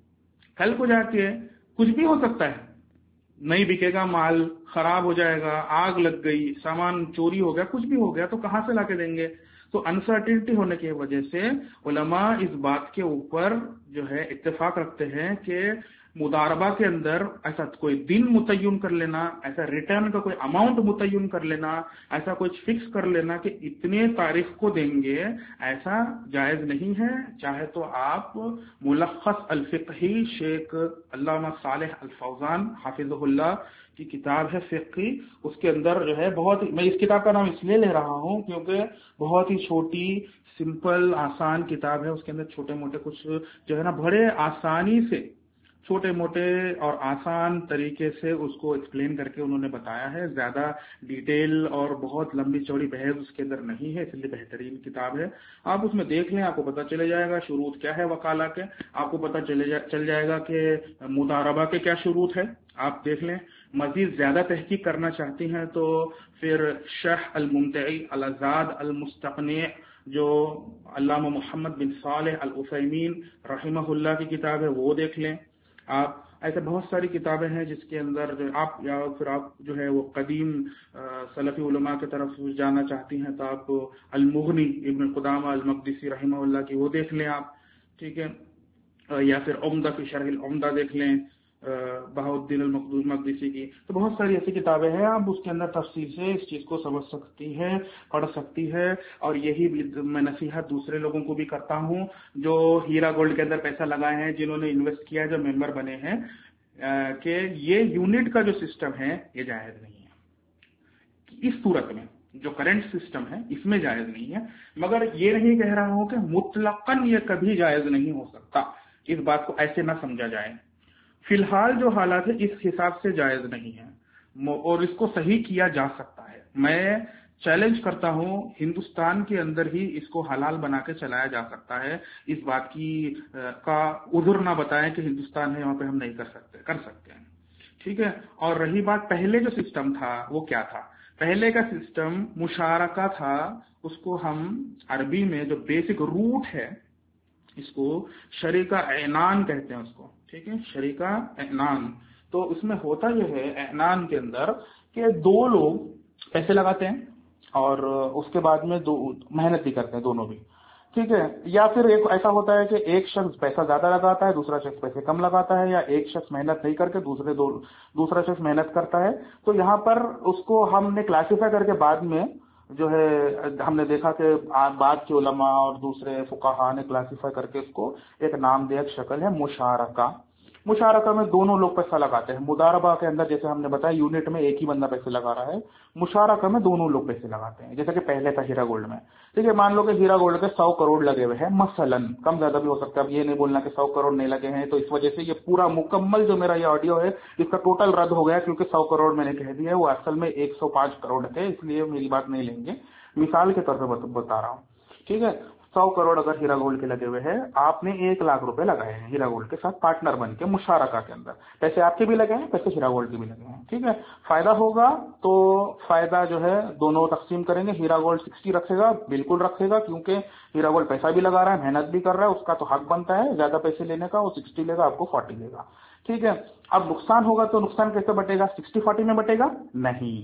कल को जाके कुछ भी हो सकता है, नहीं बिकेगा माल, खराब हो जाएगा, आग लग गई, सामान चोरी हो गया, कुछ भी हो गया, तो कहां से लाके देंगे। तो अनसर्टेनिटी होने की वजह से उलमा इस बात के ऊपर जो है इत्तेफाक रखते हैं कि मुदारबा के अंदर ऐसा कोई दिन मुतय्यन कर लेना, ऐसा रिटर्न का कोई अमाउंट मुतय्यन कर लेना, ऐसा कुछ फिक्स कर लेना कि इतने तारीख को देंगे, ऐसा जायज नहीं है। चाहे तो आप मुलख्खस अल फिक़ही शेख अल्लामा सालेह अल फौजान हाफिज़हुल्लाह की किताब है फिक़ही, उसके अंदर जो है मैं इस किताब का नाम इसलिए ले रहा हूं क्योंकि बहुत ही छोटी सिंपल आसान किताब है। उसके अंदर छोटे मोटे कुछ जो है ना बड़े आसानी से छोटे मोटे और आसान तरीके से उसको एक्सप्लेन करके उन्होंने बताया है। ज्यादा डिटेल और बहुत लंबी चौड़ी बहस उसके अंदर नहीं है, इसलिए बेहतरीन किताब है। आप उसमें देख लें, आपको पता चले जाएगा शुरूत क्या है वकाला के, आपको पता चल जाएगा कि मुदारबा के क्या शुरूत है, आप देख लें। मजीद ज्यादा तहकीक करना चाहती हैं तो फिर शरह अल मुमतई अल आजाद अल मुस्तक़नी जो अल्लामा मोहम्मद बिन सालेह अल उसैमीन रहिमहुल्लाह की किताब है वो देख लें आप। ऐसे बहुत सारी किताबें हैं जिसके अंदर जो आप या फिर आप जो है वो कदीम सलफी उलमा की तरफ जाना चाहती हैं तो आप अल मुग़नी इब्न क़ुदामा अल मक़दिसी रहिमहुल्लाह की वो देख लें आप, ठीक है। या फिर उम्दा फी शरह अल उम्दा देख लें बहाउद्दीन अल मक़दिसी की। तो बहुत सारी ऐसी किताबें हैं, आप उसके अंदर तफसील से इस चीज को समझ सकती है, पढ़ सकती है। और यही मैं नसीहत दूसरे लोगों को भी करता हूं जो हीरा गोल्ड के अंदर पैसा लगाए हैं, जिन्होंने इन्वेस्ट किया है, जो मेंबर बने हैं, कि ये यूनिट का जो सिस्टम है ये जायज नहीं है। इस सूरत में जो करंट सिस्टम है इसमें जायज नहीं है, मगर ये नहीं कह रहा हूं कि मुतलकन ये कभी जायज नहीं हो सकता। इस बात को ऐसे ना समझा जाए। फिलहाल जो हालात है इस हिसाब से जायज नहीं है और इसको सही किया जा सकता है। मैं चैलेंज करता हूं, हिंदुस्तान के अंदर ही इसको हलाल बना के चलाया जा सकता है। इस बात की का उज़्र ना बताएं कि हिंदुस्तान है वहां पे हम नहीं कर सकते हैं, ठीक है। और रही बात पहले जो सिस्टम था वो क्या था, पहले का सिस्टम मुशारका था, उसको हम अरबी में जो बेसिक रूट है इसको शरीका ऐनान कहते हैं उसको, ठीक है, शरीका ऐनान। तो उसमें होता यह है ऐनान के अंदर कि दो लोग पैसे लगाते हैं और उसके बाद में दो मेहनत भी करते हैं दोनों भी, ठीक है। या फिर एक ऐसा होता है कि एक शख्स पैसा ज्यादा लगाता है, दूसरा शख्स पैसे कम लगाता है, या एक शख्स मेहनत नहीं करके दूसरा शख्स मेहनत करता है। तो यहाँ पर उसको हमने क्लासिफाई करके बाद में जो है हमने देखा कि बाद के उलमा और दूसरे फुकाहा ने क्लासिफाई करके इसको एक नाम दिया, शक्ल है मुशारका। मुशारका में दोनों लोग पैसा लगाते हैं। मुदारबा के अंदर जैसे हमने बताया यूनिट में एक ही बंदा पैसे लगा रहा है, मुशारका में दोनों लोग पैसे लगाते हैं। जैसे कि पहले था हीरा गोल्ड में, ठीक है, मान लो कि हीरा गोल्ड के 100 करोड़ लगे हुए हैं मसलन, कम ज्यादा भी हो सकता है। अब ये नहीं बोलना कि 100 करोड़ नहीं लगे हैं, तो इस वजह से ये पूरा मुकम्मल जो मेरा ये ऑडियो है इसका टोटल रद्द हो गया, क्योंकि 100 करोड़ मैंने कह दिया है, वो असल में 105 करोड़ थे, इसलिए मेरी बात नहीं लेंगे, मिसाल के तौर पर बता रहा हूँ, ठीक है। 100 करोड़ अगर हीरा गोल्ड के लगे हुए हैं, आपने 1 लाख रुपए लगाए हैं हीरा गोल्ड के साथ पार्टनर बन के मुशारका के अंदर, पैसे आपके भी लगे हैं, पैसे हीरा गोल्ड के भी लगे हैं, ठीक है। फायदा होगा तो फायदा जो है दोनों तकसीम करेंगे। हीरा गोल्ड 60 रखेगा, बिल्कुल रखेगा, क्योंकि हीरा गोल्ड पैसा भी लगा रहा है, मेहनत भी कर रहा है, उसका तो हक बनता है ज्यादा पैसे लेने का। वो 60 लेगा, आपको 40 लेगा, ठीक है। अब नुकसान होगा तो नुकसान कैसे बटेगा, 60-40 में बटेगा नहीं।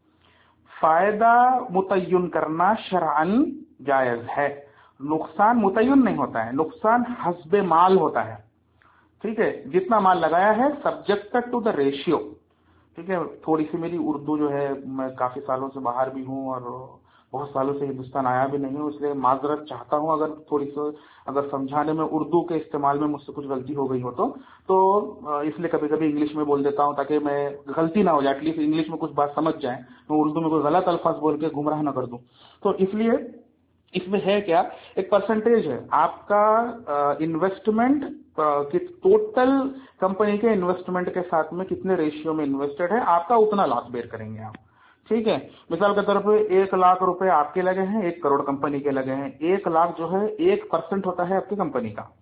फायदा मुतय्यन करना शरअन जायज है, नुकसान मुतय्यन नहीं होता है, नुकसान हस्बे माल होता है, ठीक है। जितना माल लगाया है सब्जेक्टेड टू द रेशियो, ठीक है। थोड़ी सी मेरी उर्दू जो है, मैं काफी सालों से बाहर भी हूँ और बहुत सालों से हिंदुस्तान आया भी नहीं हूँ, इसलिए माजरत चाहता हूँ अगर थोड़ी सी अगर समझाने में उर्दू के इस्तेमाल में मुझसे कुछ गलती हो गई हो तो इसलिए कभी कभी इंग्लिश में बोल देता हूँ ताकि मैं गलती ना हो जाए, एटलीस्ट इंग्लिश में कुछ बात समझ जाए, मैं उर्दू में कोई गलत अल्फाज बोल के गुमराह ना कर दूं। तो इसलिए इसमें है क्या, एक परसेंटेज है आपका इन्वेस्टमेंट कि टोटल कंपनी के इन्वेस्टमेंट के साथ में कितने रेशियो में इन्वेस्टेड है, आपका उतना लॉस बेयर करेंगे आप, ठीक है। मिसाल के तौर पे 1 लाख रुपए आपके लगे हैं, 1 करोड़ कंपनी के लगे हैं, 1 लाख जो है 1% होता है आपकी कंपनी का,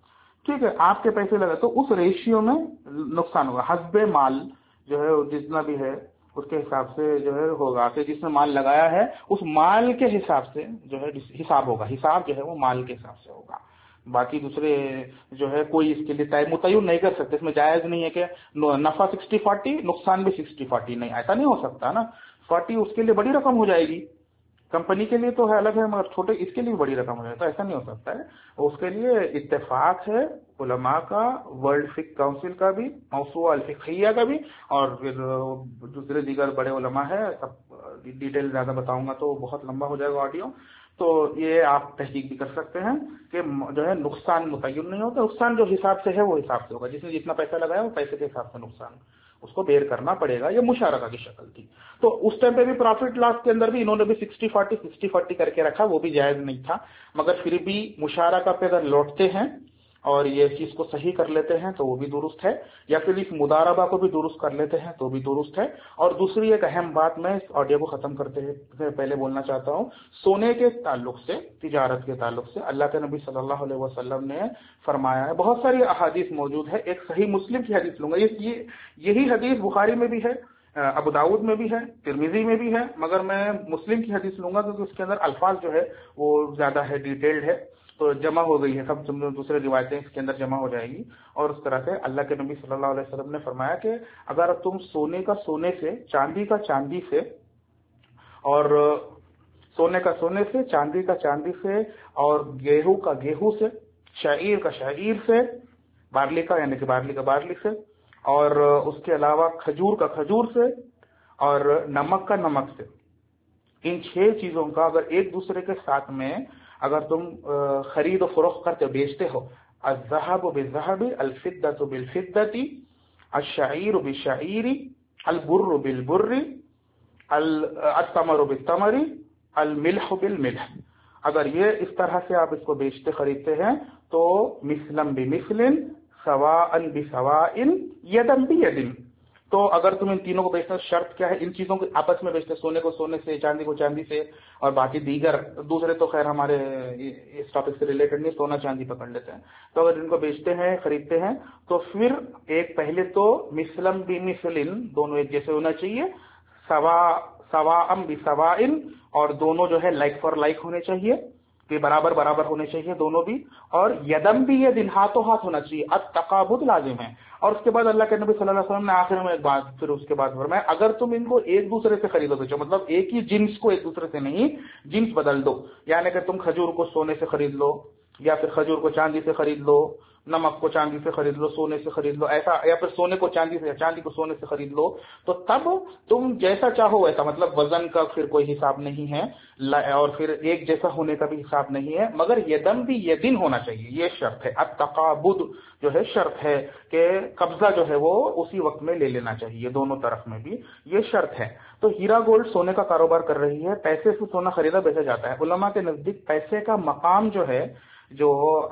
ठीक है, आपके पैसे लगे तो उस रेशियो में नुकसान होगा। हस्बे माल जो है जितना भी है उसके हिसाब से जो है होगा, कि जिसने माल लगाया है उस माल के हिसाब से जो है हिसाब होगा, हिसाब जो है वो माल के हिसाब से होगा। बाकी दूसरे जो है कोई इसके लिए तय मुतय्यन नहीं कर सकते, इसमें जायज नहीं है कि नफा 60-40 नुकसान भी 60-40, नहीं, ऐसा नहीं हो सकता ना। 40 उसके लिए बड़ी रकम हो जाएगी, कंपनी के लिए तो है अलग है, मगर छोटे इसके लिए बड़ी रकम हो जाए, तो ऐसा नहीं हो सकता है। उसके लिए इत्तेफाक है उलमा का, वर्ल्ड फिक काउंसिल का भी, मौसूआ अल फिक़हिया का भी, और फिर दूसरे दीगर बड़े उलमा है। सब डिटेल ज्यादा बताऊंगा तो बहुत लंबा हो जाएगा ऑडियो, तो ये आप तहकीक भी कर सकते हैं कि जो है नुकसान मुतय्यन नहीं होता, नुकसान जो हिसाब से है वो हिसाब से होगा, जिसने जितना पैसा लगाया वो पैसे के हिसाब से नुकसान उसको बेयर करना पड़ेगा। ये मुशारका की शक्ल थी। तो उस टाइम पे भी प्रॉफिट लॉस के अंदर भी इन्होंने भी 60-40 करके रखा, वो भी जायज नहीं था, मगर फिर भी मुशारका पे अगर लौटते हैं और ये चीज को सही कर लेते हैं तो वो भी दुरुस्त है, या फिर इस मुदारबा को भी दुरुस्त कर लेते हैं तो भी दुरुस्त है। और दूसरी एक अहम बात मैं इस ऑडियो को खत्म करते हैं पहले बोलना चाहता हूँ, सोने के ताल्लुक से, तिजारत के ताल्लुक से अल्लाह के नबी सल्लल्लाहु अलैहि वसल्लम ने फरमाया है, बहुत सारी अहादीस मौजूद है। एक सही मुस्लिम की हदीस लूंगा, यही हदीस बुखारी में भी है, अबू दाऊद में भी है, तिरमिजी में भी है, मगर मैं मुस्लिम की हदीस लूंगा क्योंकि उसके अंदर अल्फाज जो है वो ज्यादा है, डिटेल्ड है, तो जमा हो गई है, सब दूसरे रिवायतें इसके अंदर जमा हो जाएगी। और उस तरह से अल्लाह के नबी सल्लल्लाहु अलैहि वसल्लम ने फरमाया कि अगर तुम सोने का सोने से, चांदी का चांदी से, और सोने का सोने से, चांदी का चांदी से, और गेहूं का गेहूं से, शाईर का शाईर से, बार्ली का यानी कि बार्ली का बार्ली से, और उसके अलावा खजूर का खजूर से, और नमक का नमक से, इन 6 चीजों का अगर एक दूसरे के साथ में अगर तुम खरीद और फरोख्त करते हो, बेचते हो, अज़्ज़हबु बिज़्ज़हबि, अल-फिद्दतु बिल-फिद्दति, अश-शईरु बिश-शईरि, अल-बुर्रु बिल-बुर्रि, अत-तमरु बित-तमरि, अल-मिल्हु बिल-मिल्ह, अगर ये इस तरह से आप इसको बेचते खरीदते हैं तो मिस्लम बिमिस्लिन, सवाअन बिसवाइन, यदन बियदिन, तो अगर तुम इन तीनों को बेचते हो, शर्त क्या है, इन चीजों को आपस में बेचते, सोने को सोने से, चांदी को चांदी से, और बाकी दीगर दूसरे तो खैर हमारे इस टॉपिक से रिलेटेड नहीं, सोना चांदी पकड़ लेते हैं, तो अगर इनको बेचते हैं खरीदते हैं तो फिर एक पहले तो मिस्लम बी मिसलिन, दोनों एक जैसे होना चाहिए, सवाअम बी सवाइन, और दोनों जो है लाइक फॉर लाइक होने चाहिए, कि बराबर बराबर होने चाहिए दोनों भी, और यदम भी ये दिन हाथों हाथ होना चाहिए, अब तकाबुद लाजिम है। और उसके बाद अल्लाह के नबी सल्लल्लाहु अलैहि वसल्लम ने आखिर में एक बात, फिर उसके बाद फरमाया अगर तुम इनको एक दूसरे से खरीदो बेचो, मतलब एक ही जिन्स को एक दूसरे से नहीं, जिन्स बदल दो, यानी कि तुम खजूर को सोने से खरीद लो, या फिर खजूर को चांदी से खरीद लो, नमक को चांदी से खरीद लो, सोने से खरीद लो, ऐसा, या फिर सोने को चांदी से, चांदी को सोने से खरीद लो, तो तब तुम जैसा चाहो वैसा, मतलब वजन का फिर कोई हिसाब नहीं है, और फिर एक जैसा होने का भी हिसाब नहीं है, मगर यदम भी ये दिन होना चाहिए, ये शर्त है। अब तकाबुद जो है शर्त है कि कब्जा जो है वो उसी वक्त में ले लेना चाहिए, दोनों तरफ में भी ये शर्त है। तो हीरा गोल्ड सोने का कारोबार कर रही है, पैसे से सोना खरीदा बेचा जाता है। उलमा के नजदीक पैसे का मकाम जो है, जो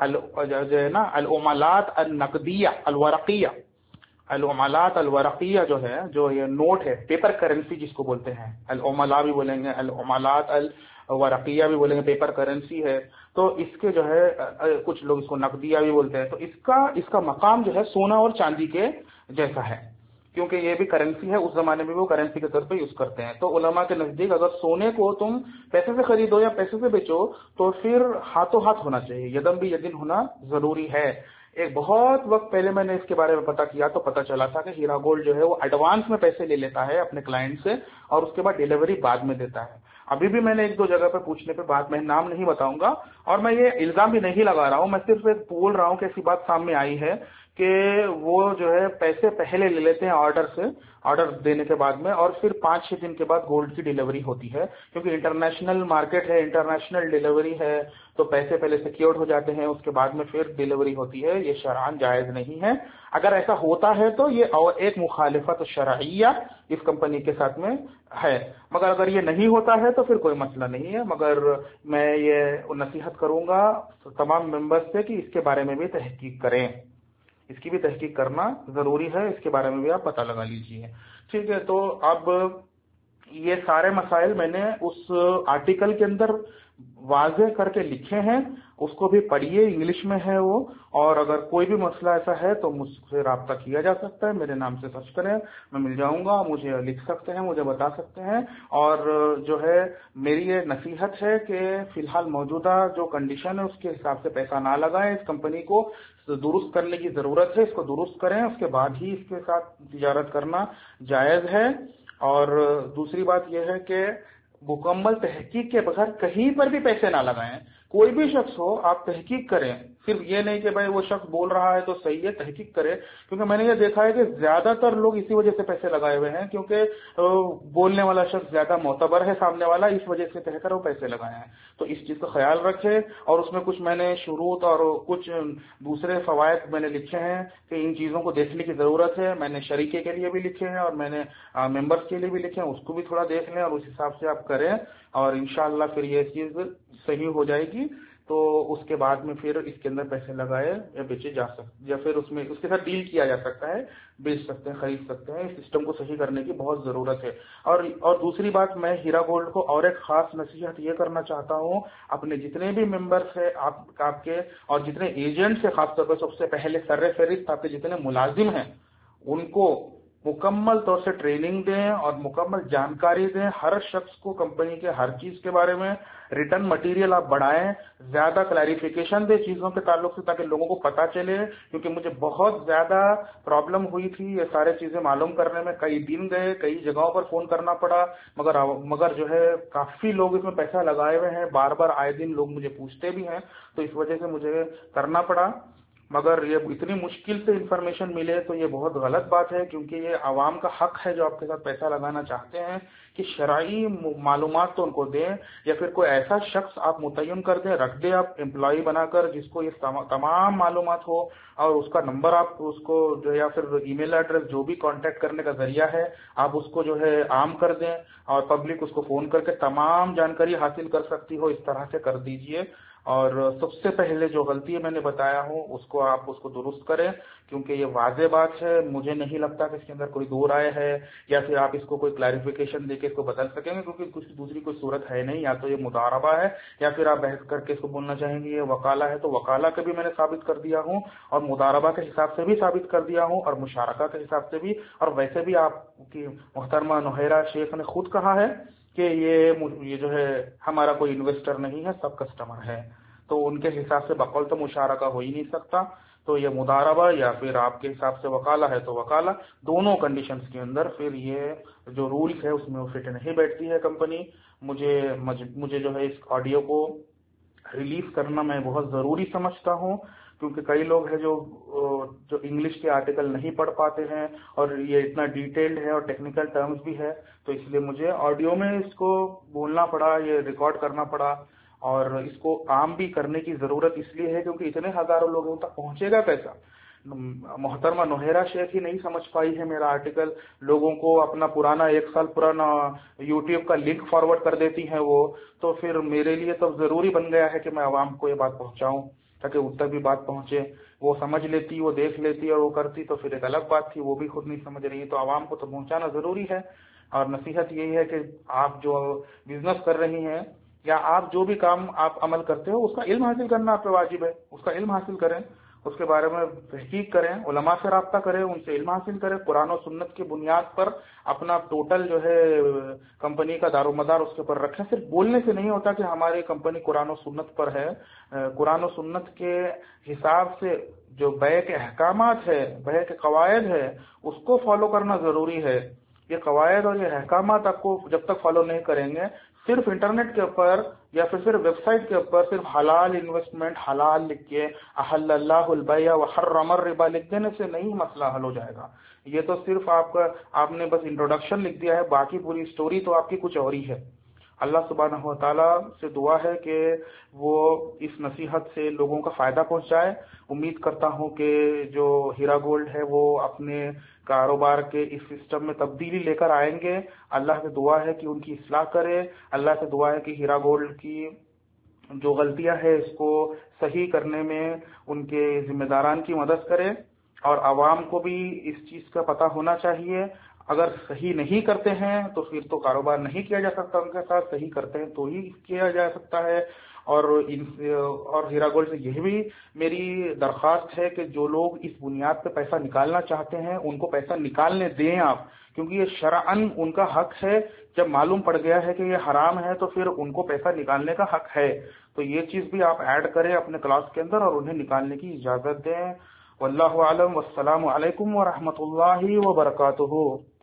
है ना, अल-उमलात अल-नकदिया अल-वरकिया, अल-उमलात अल-वरकिया जो है, जो ये नोट है, पेपर करेंसी जिसको बोलते हैं, अल-उमला भी बोलेंगे, अल-उमलात अल-वरकिया भी बोलेंगे, पेपर करेंसी है, तो इसके जो है कुछ लोग इसको नकदिया भी बोलते हैं, तो इसका मकाम जो है सोना और चांदी के जैसा है, क्योंकि ये भी करेंसी है, उस जमाने में वो करेंसी के तौर पे यूज करते हैं। तो उलमा के नजदीक अगर सोने को तुम पैसे से खरीदो या पैसे से बेचो तो फिर हाथों हाथ होना चाहिए, यदम भी यदिन होना जरूरी है। एक बहुत वक्त पहले मैंने इसके बारे में पता किया तो पता चला था कि हीरा गोल्ड जो है वो एडवांस में पैसे ले लेता है अपने क्लाइंट से, और उसके बाद डिलीवरी बाद में देता है। अभी भी मैंने 1-2 जगह पर पूछने पे बात, मैं नाम नहीं बताऊंगा, और मैं ये इल्जाम भी नहीं लगा रहा हूं, मैं सिर्फ एक बोल रहा हूं कि ऐसी बात सामने आई है कि वो जो है पैसे पहले ले लेते हैं ऑर्डर देने के बाद में, और फिर 5-6 दिन के बाद गोल्ड की डिलीवरी होती है, क्योंकि इंटरनेशनल मार्केट है, इंटरनेशनल डिलीवरी है, तो पैसे पहले सिक्योर्ड हो जाते हैं, उसके बाद में फिर डिलीवरी होती है। ये शरअन जायज नहीं है। अगर ऐसा होता है तो ये और एक मुखालिफत शरइया इस कंपनी के साथ में है, मगर अगर ये नहीं होता है तो फिर कोई मसला नहीं है। मगर मैं ये नसीहत करूंगा तमाम मेंबर्स से कि इसके बारे में भी तहकीक करें, इसकी भी तहकीक करना जरूरी है, इसके बारे में भी आप पता लगा लीजिए। ठीक है, तो अब یہ سارے مسائل میں نے اس آرٹیکل کے اندر واضح کر کے لکھے ہیں، اس کو بھی پڑھیے، انگلش میں ہے وہ، اور اگر کوئی بھی مسئلہ ایسا ہے تو مجھ سے رابطہ کیا جا سکتا ہے، میرے نام سے سرچ کریں، میں مل جاؤں گا، مجھے لکھ سکتے ہیں، مجھے بتا سکتے ہیں۔ اور جو ہے میری یہ نصیحت ہے کہ فی الحال موجودہ جو کنڈیشن ہے اس کے حساب سے پیسہ نہ لگائیں، اس کمپنی کو درست کرنے کی ضرورت ہے، اس کو درست کریں، اس کے بعد ہی اس کے ساتھ تجارت کرنا جائز ہے۔ اور دوسری بات یہ ہے کہ مکمل تحقیق کے بغیر کہیں پر بھی پیسے نہ لگائیں۔ کوئی بھی شخص ہو، آپ تحقیق کریں، صرف یہ نہیں کہ بھائی وہ شخص بول رہا ہے تو صحیح ہے، تحقیق کرے، کیونکہ میں نے یہ دیکھا ہے کہ زیادہ تر لوگ اسی وجہ سے پیسے لگائے ہوئے ہیں، کیونکہ بولنے والا شخص زیادہ معتبر ہے سامنے والا، اس وجہ سے کہہ کر وہ پیسے لگائے ہیں۔ تو اس چیز کا خیال رکھے، اور اس میں کچھ میں نے شروط اور کچھ دوسرے فوائد میں نے لکھے ہیں کہ ان چیزوں کو دیکھنے کی ضرورت ہے، میں نے شریکے کے لیے بھی لکھے ہیں اور میں نے ممبرس کے لیے بھی لکھے ہیں، اس کو بھی تھوڑا دیکھ لیں اور اس حساب سے آپ کریں، اور انشاءاللہ پھر یہ چیز صحیح ہو جائے گی۔ تو اس کے بعد میں پھر اس کے اندر پیسے لگائے یا بیچے جا سکتے، یا پھر اس میں اس کے ساتھ ڈیل کیا جا سکتا ہے، بیچ سکتے ہیں، خرید سکتے ہیں۔ اس سسٹم کو صحیح کرنے کی بہت ضرورت ہے۔ اور دوسری بات، میں ہیرا گولڈ کو اور ایک خاص نصیحت یہ کرنا چاہتا ہوں، اپنے جتنے بھی ممبرس ہیں آپ کے، اور جتنے ایجنٹس ہیں، خاص طور پر سب سے پہلے سر فہرست آپ کے جتنے ملازم ہیں، ان کو مکمل طور سے ٹریننگ دیں اور مکمل جانکاری دیں، ہر شخص کو کمپنی کے ہر چیز کے بارے میں ریٹرن مٹیریل آپ بڑھائیں، زیادہ کلیریفیکیشن دیں چیزوں کے تعلق سے تاکہ لوگوں کو پتہ چلے، کیونکہ مجھے بہت زیادہ پرابلم ہوئی تھی یہ سارے چیزیں معلوم کرنے میں، کئی دن گئے، کئی جگہوں پر فون کرنا پڑا، مگر جو ہے کافی لوگ اس میں پیسہ لگائے ہوئے ہیں، بار بار آئے دن لوگ مجھے پوچھتے بھی ہیں، تو اس وجہ سے مجھے کرنا پڑا۔ مگر یہ اتنی مشکل سے انفارمیشن ملے تو یہ بہت غلط بات ہے، کیونکہ یہ عوام کا حق ہے جو آپ کے ساتھ پیسہ لگانا چاہتے ہیں کہ شرعی معلومات تو ان کو دیں، یا پھر کوئی ایسا شخص آپ متعین کر دیں، رکھ دیں آپ امپلائی بنا کر، جس کو یہ تمام معلومات ہو، اور اس کا نمبر آپ اس کو یا پھر ای میل ایڈریس جو بھی کانٹیکٹ کرنے کا ذریعہ ہے آپ اس کو جو ہے عام کر دیں، اور پبلک اس کو فون کر کے تمام جانکاری حاصل کر سکتی ہو، اس طرح سے کر دیجئے۔ اور سب سے پہلے جو غلطی میں نے بتایا ہوں اس کو آپ اس کو درست کریں، کیونکہ یہ واضح بات ہے، مجھے نہیں لگتا کہ اس کے اندر کوئی دو رائے ہے، یا پھر آپ اس کو کوئی کلیریفیکیشن دے کے اس کو بدل سکیں گے، کیونکہ کچھ دوسری کوئی صورت ہے نہیں، یا تو یہ مضاربہ ہے، یا پھر آپ بحث کر کے اس کو بولنا چاہیں گے یہ وکالہ ہے، تو وکالہ کا بھی میں نے ثابت کر دیا ہوں، اور مضاربہ کے حساب سے بھی ثابت کر دیا ہوں، اور مشارکہ کے حساب سے بھی، اور ویسے بھی آپ کی محترمہ نوحیرہ شیخ نے خود کہا ہے کہ یہ جو ہے ہمارا کوئی انویسٹر نہیں ہے، سب کسٹمر ہے، تو ان کے حساب سے بقول تو مشارکہ ہو ہی نہیں سکتا، تو یہ مضاربہ یا پھر آپ کے حساب سے وکالہ ہے تو وکالہ، دونوں کنڈیشنز کے اندر پھر یہ جو رولز ہے اس میں وہ فٹ نہیں بیٹھتی ہے کمپنی۔ مجھے جو ہے اس آڈیو کو ریلیز کرنا میں بہت ضروری سمجھتا ہوں، کیونکہ کئی لوگ ہیں جو انگلش کے آرٹیکل نہیں پڑھ پاتے ہیں، اور یہ اتنا ڈیٹیلڈ ہے اور ٹیکنیکل ٹرمز بھی ہے، تو اس لیے مجھے آڈیو میں اس کو بولنا پڑا، یہ ریکارڈ کرنا پڑا، اور اس کو عام بھی کرنے کی ضرورت اس لیے ہے کیونکہ اتنے ہزاروں لوگوں تک پہنچے گا کیسا؟ محترمہ نوحیرہ شیخ ہی نہیں سمجھ پائی ہے میرا آرٹیکل، لوگوں کو اپنا پرانا 1 سال پرانا یوٹیوب کا لنک فارورڈ کر دیتی ہیں وہ، تو پھر میرے لیے تو ضروری بن گیا ہے کہ میں عوام کو یہ بات پہنچاؤں تاکہ ان تک بھی بات پہنچے، وہ سمجھ لیتی، وہ دیکھ لیتی اور وہ کرتی تو پھر ایک الگ بات تھی، وہ بھی خود نہیں سمجھ رہی، تو عوام کو تو پہنچانا ضروری ہے۔ اور نصیحت یہی ہے کہ آپ جو بزنس کر رہی ہیں یا آپ جو بھی کام آپ عمل کرتے ہو اس کا علم حاصل کرنا آپ پہ واجب ہے، اس کا علم حاصل کریں، اس کے بارے میں تحقیق کریں، علماء سے رابطہ کریں، ان سے علم حاصل کریں، قرآن و سنت کی بنیاد پر اپنا ٹوٹل جو ہے کمپنی کا دار و مدار اس کے اوپر رکھیں۔ صرف بولنے سے نہیں ہوتا کہ ہماری کمپنی قرآن و سنت پر ہے، قرآن و سنت کے حساب سے جو بیع کے احکامات ہے، بیع کے قواعد ہے، اس کو فالو کرنا ضروری ہے۔ یہ قواعد اور یہ احکامات آپ کو جب تک فالو نہیں کریں گے، صرف انٹرنیٹ کے اوپر یا پھر صرف ویب سائٹ کے اوپر صرف حلال انویسٹمنٹ حلال لکھ کے احل اللہ البیع وحرم الربا لکھ دینے سے نہیں مسئلہ حل ہو جائے گا۔ یہ تو صرف آپ نے بس انٹروڈکشن لکھ دیا ہے، باقی پوری سٹوری تو آپ کی کچھ اور ہی ہے۔ اللہ سبحانہ و تعالیٰ سے دعا ہے کہ وہ اس نصیحت سے لوگوں کا فائدہ پہنچائے۔ امید کرتا ہوں کہ جو ہیرا گولڈ ہے وہ اپنے کاروبار کے اس سسٹم میں تبدیلی لے کر آئیں گے۔ اللہ سے دعا ہے کہ ان کی اصلاح کرے، اللہ سے دعا ہے کہ ہیرا گولڈ کی جو غلطیاں ہیں اس کو صحیح کرنے میں ان کے ذمہ داران کی مدد کرے، اور عوام کو بھی اس چیز کا پتہ ہونا چاہیے۔ اگر صحیح نہیں کرتے ہیں تو پھر تو کاروبار نہیں کیا جا سکتا ان کے ساتھ، صحیح کرتے ہیں تو ہی کیا جا سکتا ہے۔ اور ہیرا گولڈ سے یہ بھی میری درخواست ہے کہ جو لوگ اس بنیاد پہ پیسہ نکالنا چاہتے ہیں ان کو پیسہ نکالنے دیں آپ، کیونکہ یہ شرعاً ان کا حق ہے۔ جب معلوم پڑ گیا ہے کہ یہ حرام ہے تو پھر ان کو پیسہ نکالنے کا حق ہے، تو یہ چیز بھی آپ ایڈ کریں اپنے کلاس کے اندر اور انہیں نکالنے کی اجازت دیں۔ واللہ اعلم، والسلام علیکم ورحمۃ اللہ وبرکاتہ۔